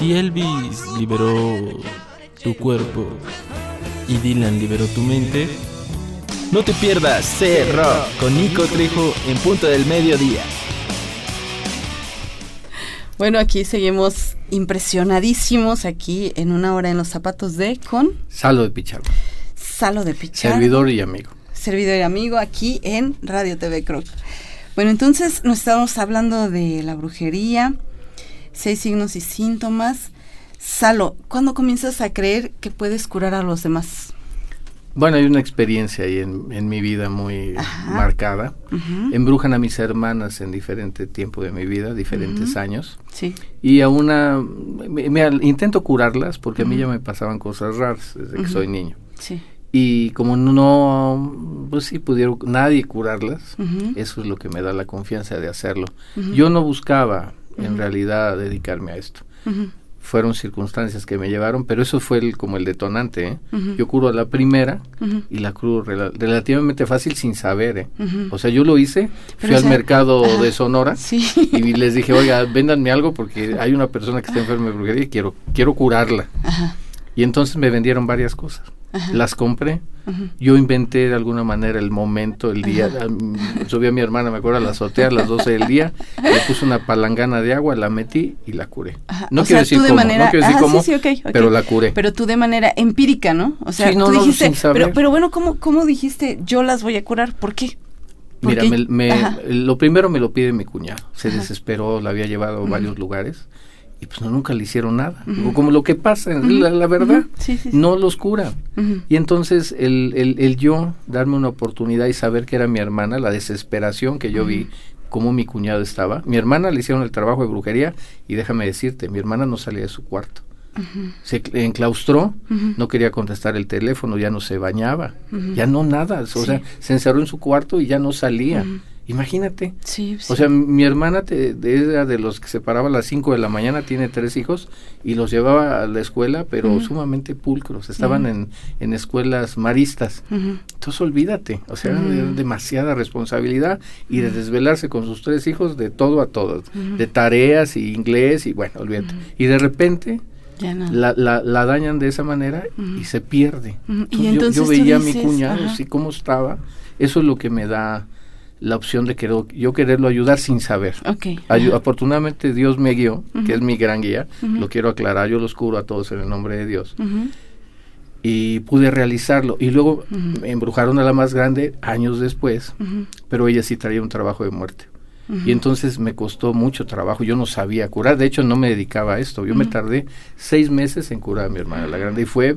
Si Elvis liberó tu cuerpo y Dylan liberó tu mente, no te pierdas C-Rock con Nico Trejo en punto del mediodía. Bueno, aquí seguimos impresionadísimos aquí en Una Hora en los Zapatos de con Salo de Pichardo. Salo de Pichardo. Servidor y amigo. Servidor y amigo aquí en Radio TV Croc. Bueno, entonces nos estamos hablando de la brujería, 6 signos y síntomas. Salo, ¿cuándo comienzas a creer que puedes curar a los demás? Bueno, hay una experiencia ahí en mi vida muy marcada. Embrujan a mis hermanas en diferente tiempo de mi vida, diferentes años. Sí. Y a una, intento curarlas porque a mí ya me pasaban cosas raras desde que soy niño. Sí. Y como no, pues sí pudieron nadie curarlas, eso es lo que me da la confianza de hacerlo. Yo no buscaba en realidad dedicarme a esto. Fueron circunstancias que me llevaron, pero eso fue como el detonante, ¿eh? Yo curo a la primera y la curo relativamente fácil sin saber, O sea, yo lo hice, fui al mercado de Sonora y les dije, oiga, véndanme algo porque hay una persona que está enferma de brujería y quiero curarla. Y entonces me vendieron varias cosas. Las compré, yo inventé de alguna manera el momento, el día, subí a mi hermana, me acuerdo, a la azotea a las 12 del día, le puse una palangana de agua, la metí y la curé. No quiero decir cómo, pero la curé. Pero tú de manera empírica, ¿no? O sea, tú dijiste, sin saber. Pero bueno, ¿cómo dijiste, yo las voy a curar? ¿Por qué? Mira, lo primero me lo pide mi cuñado, se desesperó, la había llevado a varios lugares. Y pues nunca le hicieron nada, como lo que pasa, la verdad, no los cura. Y entonces el yo darme una oportunidad y saber que era mi hermana, la desesperación que yo vi, cómo mi cuñado estaba, mi hermana le hicieron el trabajo de brujería y déjame decirte, mi hermana no salía de su cuarto, se enclaustró, no quería contestar el teléfono, ya no se bañaba, ya no nada, o sea, se encerró en su cuarto y ya no salía. Imagínate, o sea, mi hermana era de los que se paraba a las 5 de la mañana, tiene 3 hijos y los llevaba a la escuela, pero sumamente pulcros, estaban en escuelas maristas. Entonces olvídate, o sea, era demasiada responsabilidad y de desvelarse con sus 3 hijos de todo a todo, de tareas y inglés y bueno, olvídate. Y de repente la dañan de esa manera y se pierde. Entonces, yo veía a mi cuñado así como estaba, eso es lo que me da la opción de quererlo ayudar sin saber. Afortunadamente Dios me guió, que es mi gran guía, lo quiero aclarar, yo los curo a todos en el nombre de Dios. Y pude realizarlo. Y luego me embrujaron a la más grande años después, pero ella sí traía un trabajo de muerte. Y entonces me costó mucho trabajo, yo no sabía curar, de hecho no me dedicaba a esto, yo me tardé 6 meses en curar a mi hermana la grande y fue...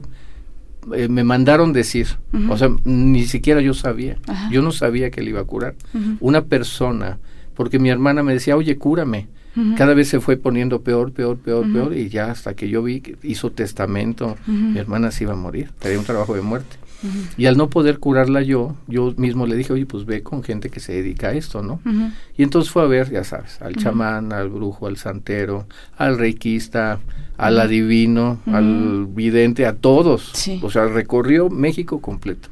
me mandaron decir, o sea, ni siquiera yo sabía, yo no sabía que le iba a curar. Una persona, porque mi hermana me decía, oye, cúrame. Cada vez se fue poniendo peor, y ya hasta que yo vi que hizo testamento, mi hermana se iba a morir, traía un trabajo de muerte. Y al no poder curarla yo mismo le dije, oye, pues ve con gente que se dedica a esto, ¿no? Y entonces fue a ver, ya sabes, al chamán, al brujo, al santero, al reikista, al adivino, al vidente, a todos. O sea, recorrió México completo.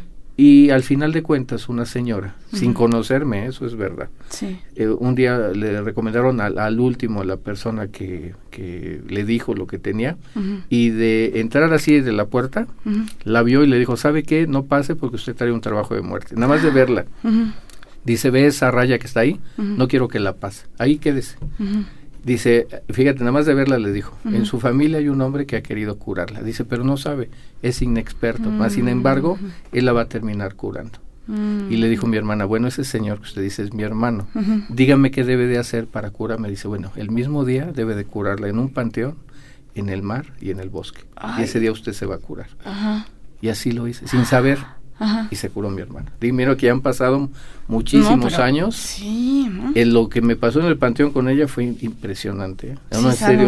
Y al final de cuentas, una señora, sin conocerme, eso es verdad. Un día le recomendaron al último, a la persona que le dijo lo que tenía, y de entrar así de la puerta, la vio y le dijo, ¿sabe qué? No pase porque usted trae un trabajo de muerte. Nada más de verla. Dice, ¿ve esa raya que está ahí? No quiero que la pase. Ahí quédese. Dice, fíjate, nada más de verla le dijo, en su familia hay un hombre que ha querido curarla. Dice, pero no sabe, es inexperto. Más sin embargo, él la va a terminar curando. Y le dijo mi hermana, bueno, ese señor que usted dice es mi hermano. Dígame qué debe de hacer para curarme. Dice, bueno, el mismo día debe de curarla en un panteón, en el mar y en el bosque. Y ese día usted se va a curar. Y así lo hice, sin saber. Y se curó mi hermana. Mira que ya han pasado muchísimos años. Lo que me pasó en el panteón con ella fue impresionante. No, en serio,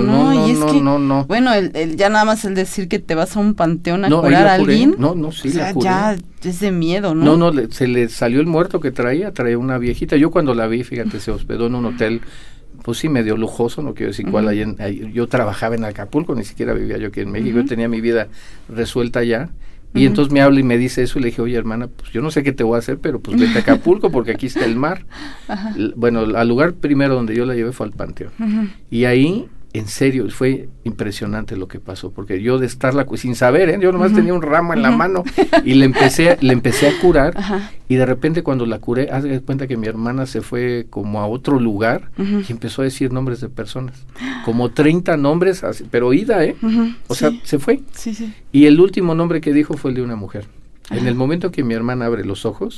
no. Bueno, ya nada más el decir que te vas a un panteón a curar a alguien. La curé. Ya es de miedo, ¿no? No, se le salió el muerto que traía una viejita. Yo cuando la vi, fíjate, se hospedó en un hotel, pues sí, medio lujoso, no quiero decir cuál, yo trabajaba en Acapulco, ni siquiera vivía yo aquí en México, yo tenía mi vida resuelta allá. Y entonces me habla y me dice eso, y le dije, oye, hermana, pues yo no sé qué te voy a hacer, pero pues vete a Acapulco porque aquí está el mar. Bueno, al lugar primero donde yo la llevé fue al panteón. Y ahí En serio, fue impresionante lo que pasó, porque yo de estarla sin saber, yo nomás tenía un ramo en la mano y le empecé a curar. Ajá. Y de repente cuando la curé, haz de cuenta que mi hermana se fue como a otro lugar y empezó a decir nombres de personas, como 30 nombres, así, pero oída, o sea, se fue. Sí, sí. Y el último nombre que dijo fue el de una mujer. En el momento que mi hermana abre los ojos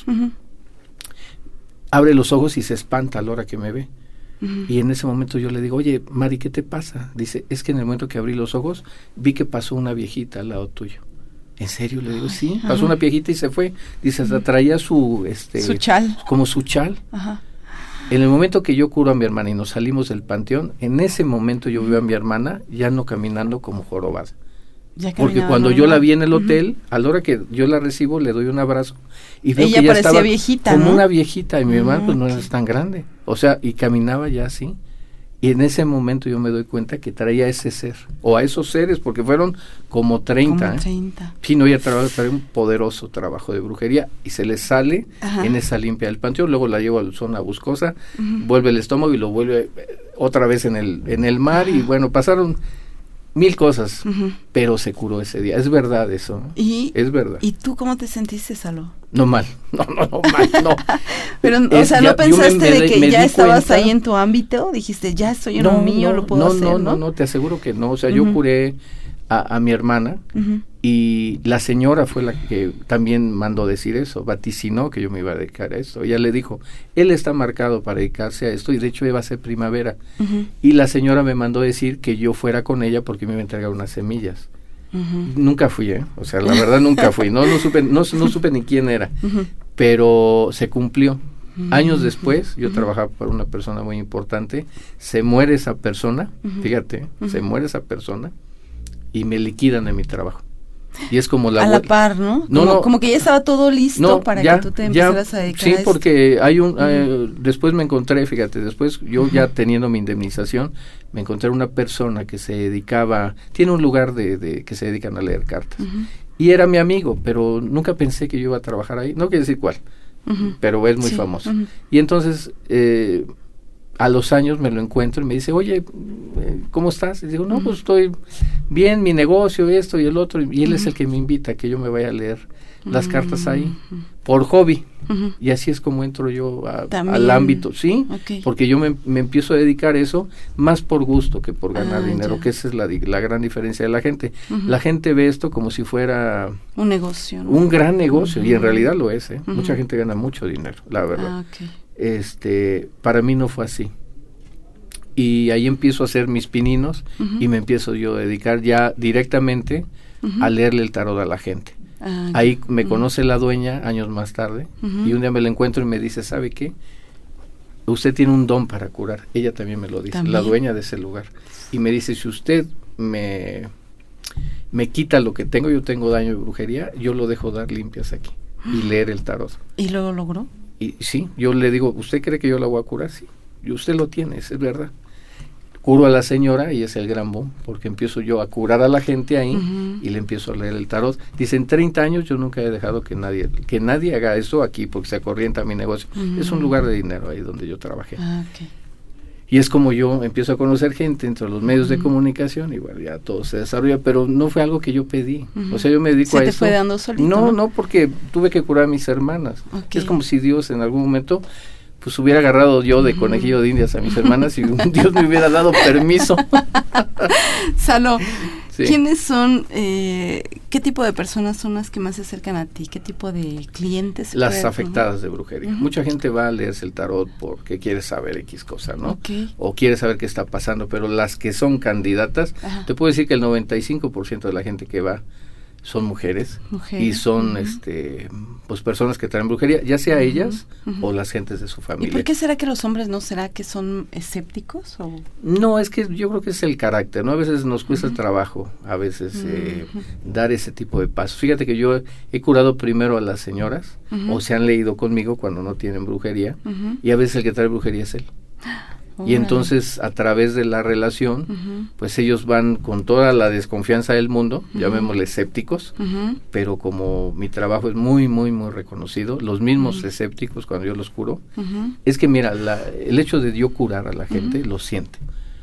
y se espanta a la hora que me ve. Y en ese momento yo le digo, oye, Mari, ¿qué te pasa? Dice, es que en el momento que abrí los ojos, vi que pasó una viejita al lado tuyo. ¿En serio? Le digo, sí, pasó una viejita y se fue. Dice, hasta traía su chal. Como su chal. Ajá. En el momento que yo curo a mi hermana y nos salimos del panteón, en ese momento yo veo a mi hermana ya no caminando como jorobada. Porque cuando yo la vi en el hotel, a la hora que yo la recibo, le doy un abrazo y veo ella que ya parecía estaba viejita, como ¿no? una viejita, y mi hermana pues no era tan grande, o sea, y caminaba ya así. Y en ese momento yo me doy cuenta que traía ese ser, o a esos seres, porque fueron como 30. Como 30. Sí, no, ella trae un poderoso trabajo de brujería y se le sale en esa limpia del panteón. Luego la llevo a la zona buscosa, vuelve el estómago y lo vuelve otra vez en el mar. Y bueno, pasaron 1000 cosas, pero se curó ese día. Es verdad eso, ¿no? Es verdad. ¿Y tú cómo te sentiste, Salo? No mal, no mal, no. Pero, o sea, ¿no pensaste de que ya estabas ahí en tu ámbito? Dijiste, ya estoy en lo mío, lo puedo hacer, ¿no? No, te aseguro que no. O sea, yo curé a mi hermana y la señora fue la que también mandó decir eso, vaticinó que yo me iba a dedicar a esto. Ella le dijo, él está marcado para dedicarse a esto y de hecho iba a ser primavera. Y la señora me mandó decir que yo fuera con ella porque me iba a entregar unas semillas. Nunca fui, o sea, la verdad nunca fui, no supe ni quién era, pero se cumplió. Años después, yo trabajaba para una persona muy importante, se muere esa persona, fíjate, se muere esa persona y me liquidan en mi trabajo. Y es como a la par, ¿no? Como que ya estaba todo listo para que tú te empezaras a dedicar a esto. Sí, porque hay después me encontré, fíjate, después yo ya teniendo mi indemnización, me encontré una persona que se dedicaba, tiene un lugar de que se dedican a leer cartas. Y era mi amigo, pero nunca pensé que yo iba a trabajar ahí, no quiero decir cuál, pero es muy famoso. Y entonces, a los años me lo encuentro y me dice, oye, ¿cómo estás? Y digo, no, pues estoy bien, mi negocio, esto y el otro. Y él es el que me invita a que yo me vaya a leer las cartas ahí, por hobby. Y así es como entro yo al ámbito, ¿sí? Porque yo me empiezo a dedicar a eso más por gusto que por ganar dinero, que esa es la gran diferencia de la gente. La gente ve esto como si fuera un negocio, ¿no? Un gran negocio, y en realidad lo es, Mucha gente gana mucho dinero, la verdad. Para mí no fue así. Y ahí empiezo a hacer mis pininos y me empiezo yo a dedicar ya directamente a leerle el tarot a la gente. Ahí me conoce la dueña años más tarde y un día me la encuentro y me dice, ¿sabe qué? Usted tiene un don para curar. Ella también me lo dice, la dueña de ese lugar. Y me dice, si usted me quita lo que tengo, yo tengo daño de brujería, yo lo dejo dar limpias aquí y leer el tarot. ¿Y lo logró? Y sí, yo le digo, ¿usted cree que yo la voy a curar? Sí, y usted lo tiene, es verdad. Curo a la señora y es el gran boom, porque empiezo yo a curar a la gente ahí y le empiezo a leer el tarot. Dice, en 30 años yo nunca he dejado que nadie haga eso aquí porque se acorrienta mi negocio. Es un lugar de dinero ahí donde yo trabajé. Y es como yo empiezo a conocer gente entre los medios de comunicación y bueno, ya todo se desarrolla, pero no fue algo que yo pedí. O sea, yo me dedico a eso. ¿Se te fue dando solito? No, porque tuve que curar a mis hermanas. Es como si Dios en algún momento pues hubiera agarrado yo de conejillo de indias a mis hermanas y Dios me hubiera dado permiso. Salo, ¿quiénes son, qué tipo de personas son las que más se acercan a ti? ¿Qué tipo de clientes? Las afectadas de brujería. Mucha gente va a leerse el tarot porque quiere saber X cosa, ¿no? O quiere saber qué está pasando, pero las que son candidatas, te puedo decir que el 95% de la gente que va son mujeres y son pues personas que traen brujería, ya sea ellas o las gentes de su familia. ¿Y por qué será que los hombres no será que son escépticos? ¿O? No, es que yo creo que es el carácter, ¿no? A veces nos cuesta trabajo, a veces dar ese tipo de pasos. Fíjate que yo he curado primero a las señoras o se han leído conmigo cuando no tienen brujería y a veces el que trae brujería es él. Y entonces a través de la relación pues ellos van con toda la desconfianza del mundo, llamémosle escépticos, pero como mi trabajo es muy muy muy reconocido, los mismos escépticos cuando yo los curo, es que mira, el hecho de yo curar a la gente lo siente.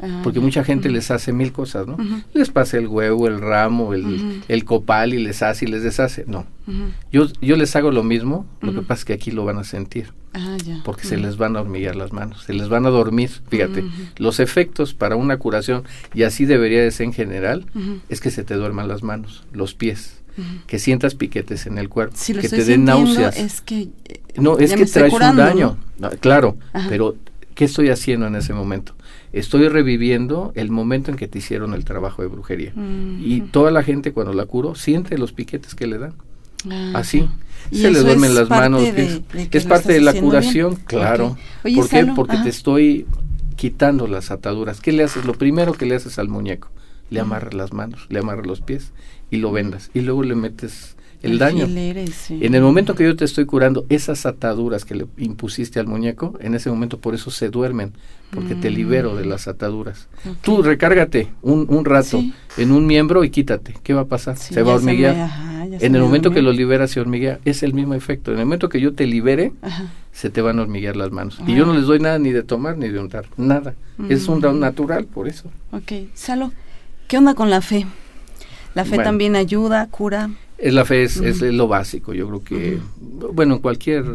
porque mucha gente les hace 1000 cosas, ¿no? Les pasa el huevo, el ramo, el copal y les hace y les deshace. No, yo les hago lo mismo, lo que pasa es que aquí lo van a sentir, porque se les van a hormiguear las manos, se les van a dormir, fíjate, los efectos para una curación, y así debería de ser en general, es que se te duerman las manos, los pies, que sientas piquetes en el cuerpo, si que te den náuseas. Es que no, es que traes curando, un daño, ¿no? Claro, pero ¿qué estoy haciendo en ese momento? Estoy reviviendo el momento en que te hicieron el trabajo de brujería. Y toda la gente cuando la curo siente los piquetes que le dan. Así. Se le duermen las manos. Es parte de la curación, bien. Claro. Oye, ¿por qué? Porque te estoy quitando las ataduras. ¿Qué le haces? Lo primero que le haces al muñeco, le amarras las manos, le amarras los pies y lo vendas. Y luego le metes el daño. En el momento que yo te estoy curando, esas ataduras que le impusiste al muñeco, en ese momento por eso se duermen, porque te libero de las ataduras. Tú recárgate un rato en un miembro y quítate. ¿Qué va a pasar? Se va a hormiguear. En el momento que lo liberas se hormiguea. Es el mismo efecto. En el momento que yo te libere, se te van a hormiguear las manos. Y yo no les doy nada ni de tomar ni de untar. Nada. Es un don natural, por eso. Ok. Salo, ¿qué onda con la fe? ¿La fe también ayuda, cura? La fe es lo básico, yo creo que, bueno, cualquier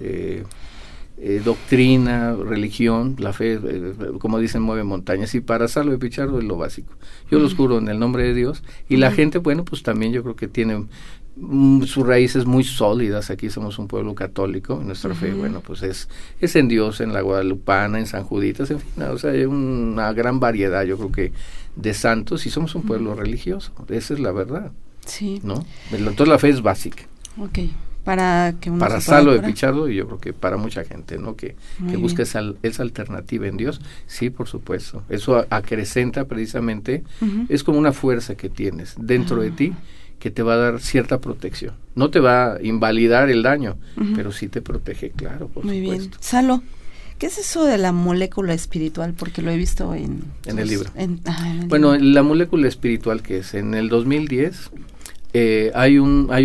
doctrina, religión, la fe, como dicen, mueve montañas, y para Salo de Pichardo es lo básico. Yo los juro en el nombre de Dios, y la gente, bueno, pues también yo creo que tiene sus raíces muy sólidas. Aquí somos un pueblo católico, nuestra fe, bueno, pues es en Dios, en la Guadalupana, en San Juditas, en fin, o sea, hay una gran variedad, yo creo que, de santos, y somos un pueblo religioso, esa es la verdad. Sí. ¿No? Entonces la fe es básica. Ok. Para que uno para Salo de Pichardo, y yo creo que para mucha gente, ¿no? Que busca esa alternativa en Dios, sí, por supuesto. Eso acrecenta precisamente, es como una fuerza que tienes dentro de ti, que te va a dar cierta protección. No te va a invalidar el daño, pero sí te protege, claro, por supuesto. Muy bien. Salo, ¿qué es eso de la molécula espiritual? Porque lo he visto en el libro. Bueno, la molécula espiritual, que es en el 2010, hay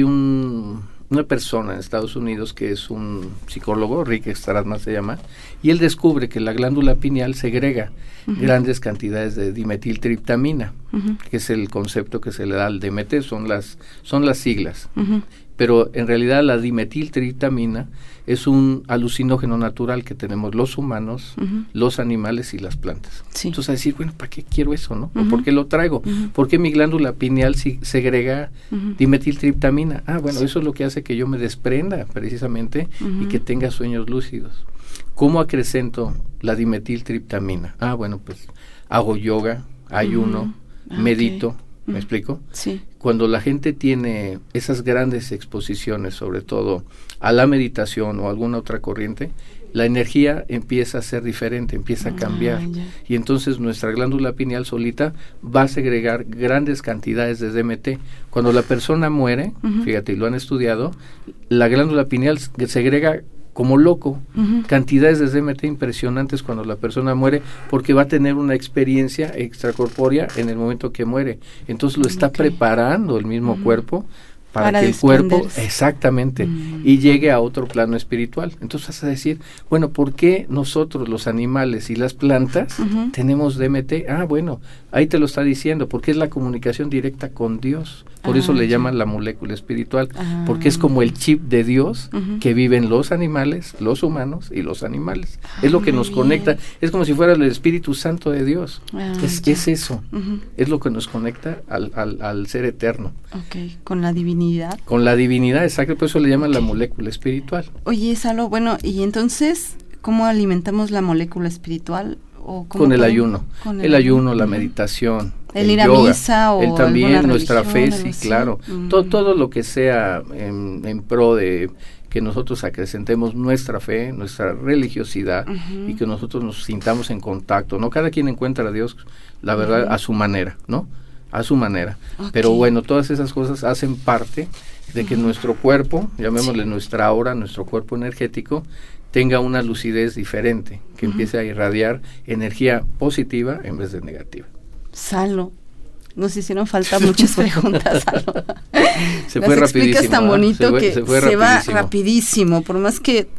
una persona en Estados Unidos que es un psicólogo, Rick Strassman se llama, y él descubre que la glándula pineal segrega grandes cantidades de dimetiltriptamina, que es el concepto que se le da al DMT, son las siglas. Pero en realidad la dimetiltriptamina es un alucinógeno natural que tenemos los humanos, los animales y las plantas. Entonces a decir, bueno, ¿para qué quiero eso, no? ¿O por qué lo traigo? ¿Por qué mi glándula pineal segrega dimetiltriptamina? Bueno, eso es lo que hace que yo me desprenda precisamente y que tenga sueños lúcidos. ¿Cómo acrecento la dimetiltriptamina? Bueno, pues hago yoga, ayuno, medito. ¿Me explico? Sí. Cuando la gente tiene esas grandes exposiciones, sobre todo a la meditación o alguna otra corriente, la energía empieza a ser diferente, empieza a cambiar. Y entonces nuestra glándula pineal solita va a segregar grandes cantidades de DMT. Cuando la persona muere, fíjate, y lo han estudiado, la glándula pineal segrega como loco, cantidades de DMT impresionantes cuando la persona muere, porque va a tener una experiencia extracorpórea en el momento que muere. Entonces lo está preparando el mismo cuerpo para que el cuerpo, exactamente, y llegue a otro plano espiritual. Entonces vas a decir, bueno, ¿por qué nosotros, los animales y las plantas, tenemos DMT? Bueno, ahí te lo está diciendo, porque es la comunicación directa con Dios. Por eso le llaman la molécula espiritual, porque es como el chip de Dios que viven los animales, los humanos y los animales. Es lo que nos conecta, es como si fuera el Espíritu Santo de Dios. Es eso, es lo que nos conecta al ser eterno. Con la divinidad. Con la divinidad, exacto, por eso le llaman la molécula espiritual. Oye, Salo, bueno, y entonces, ¿cómo alimentamos la molécula espiritual? Con el ayuno, el ayuno, la meditación, el ir a yoga, misa o también nuestra fe, sí, claro, todo lo que sea en pro de que nosotros acrecentemos nuestra fe, nuestra religiosidad y que nosotros nos sintamos en contacto, ¿no? Cada quien encuentra a Dios, la verdad, a su manera, ¿no? A su manera. Pero bueno, todas esas cosas hacen parte de que nuestro cuerpo, llamémosle nuestra aura, nuestro cuerpo energético, tenga una lucidez diferente, que empiece a irradiar energía positiva en vez de negativa. Salo, nos hicieron falta muchas preguntas, Salo. Se fue rapidísimo. Explicas tan bonito que se va rapidísimo, por más que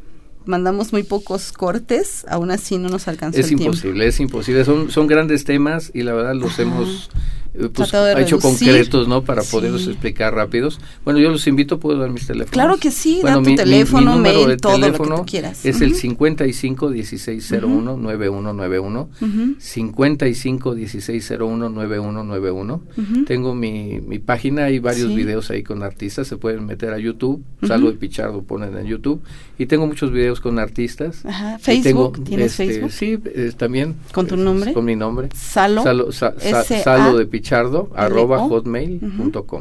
mandamos muy pocos cortes, aún así no nos alcanzó el tiempo. Es imposible, son grandes temas y la verdad los hemos hecho reducir, concretos, ¿no? Para poderlos explicar rápidos. Bueno, yo los invito, puedo dar mis teléfonos. Claro que sí, bueno, da tu teléfono, mi número mail, de todo teléfono lo que tú quieras. es el 55 1601 9191, 55 1601 9191. Tengo mi página, hay varios videos ahí con artistas, se pueden meter a YouTube, Salo de Pichardo ponen en YouTube, y tengo muchos videos con artistas. Facebook, ¿tienes Facebook? Sí, también. ¿Con tu nombre? Con mi nombre. Salo de Pichardo @hotmail.com.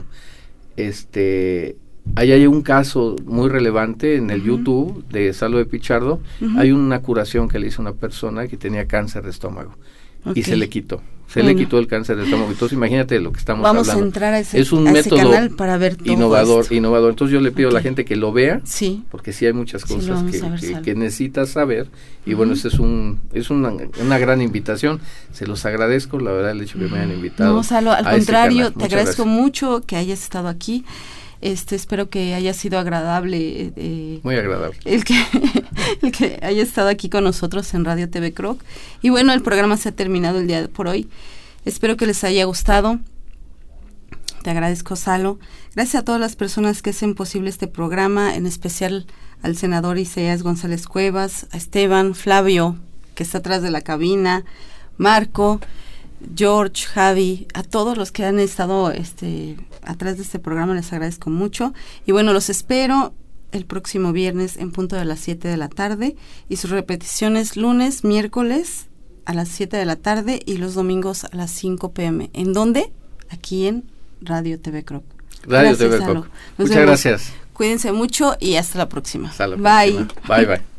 Ahí hay un caso muy relevante en el YouTube de Salo de Pichardo. Hay una curación que le hizo una persona que tenía cáncer de estómago y se le quitó. Le quitó el cáncer de estómago. Entonces imagínate lo que estamos hablando. Vamos a entrar a ese, es un a método ese canal para ver todo innovador. Entonces yo le pido a la gente que lo vea, porque sí hay muchas cosas que necesitas saber. Y bueno, es una gran invitación. Se los agradezco, la verdad, el hecho que me hayan invitado. No, Salo, al contrario, te agradezco gracias. Mucho que hayas estado aquí. Espero que haya sido agradable. Muy agradable. El que haya estado aquí con nosotros en Radio TV Croc. Y bueno, el programa se ha terminado el día de por hoy. Espero que les haya gustado. Te agradezco, Salo. Gracias a todas las personas que hacen posible este programa, en especial al senador Isaías González Cuevas, a Esteban, Flavio, que está atrás de la cabina, Marco, George, Javi, a todos los que han estado atrás de este programa, les agradezco mucho. Y bueno, los espero el próximo viernes en punto de las 7 de la tarde y sus repeticiones lunes, miércoles a las 7 de la tarde y los domingos a las 5 p.m. ¿En dónde? Aquí en Radio TV Croc. Radio TV Croc. Muchas gracias. Cuídense mucho y hasta la próxima. Hasta la Bye. próxima. Bye.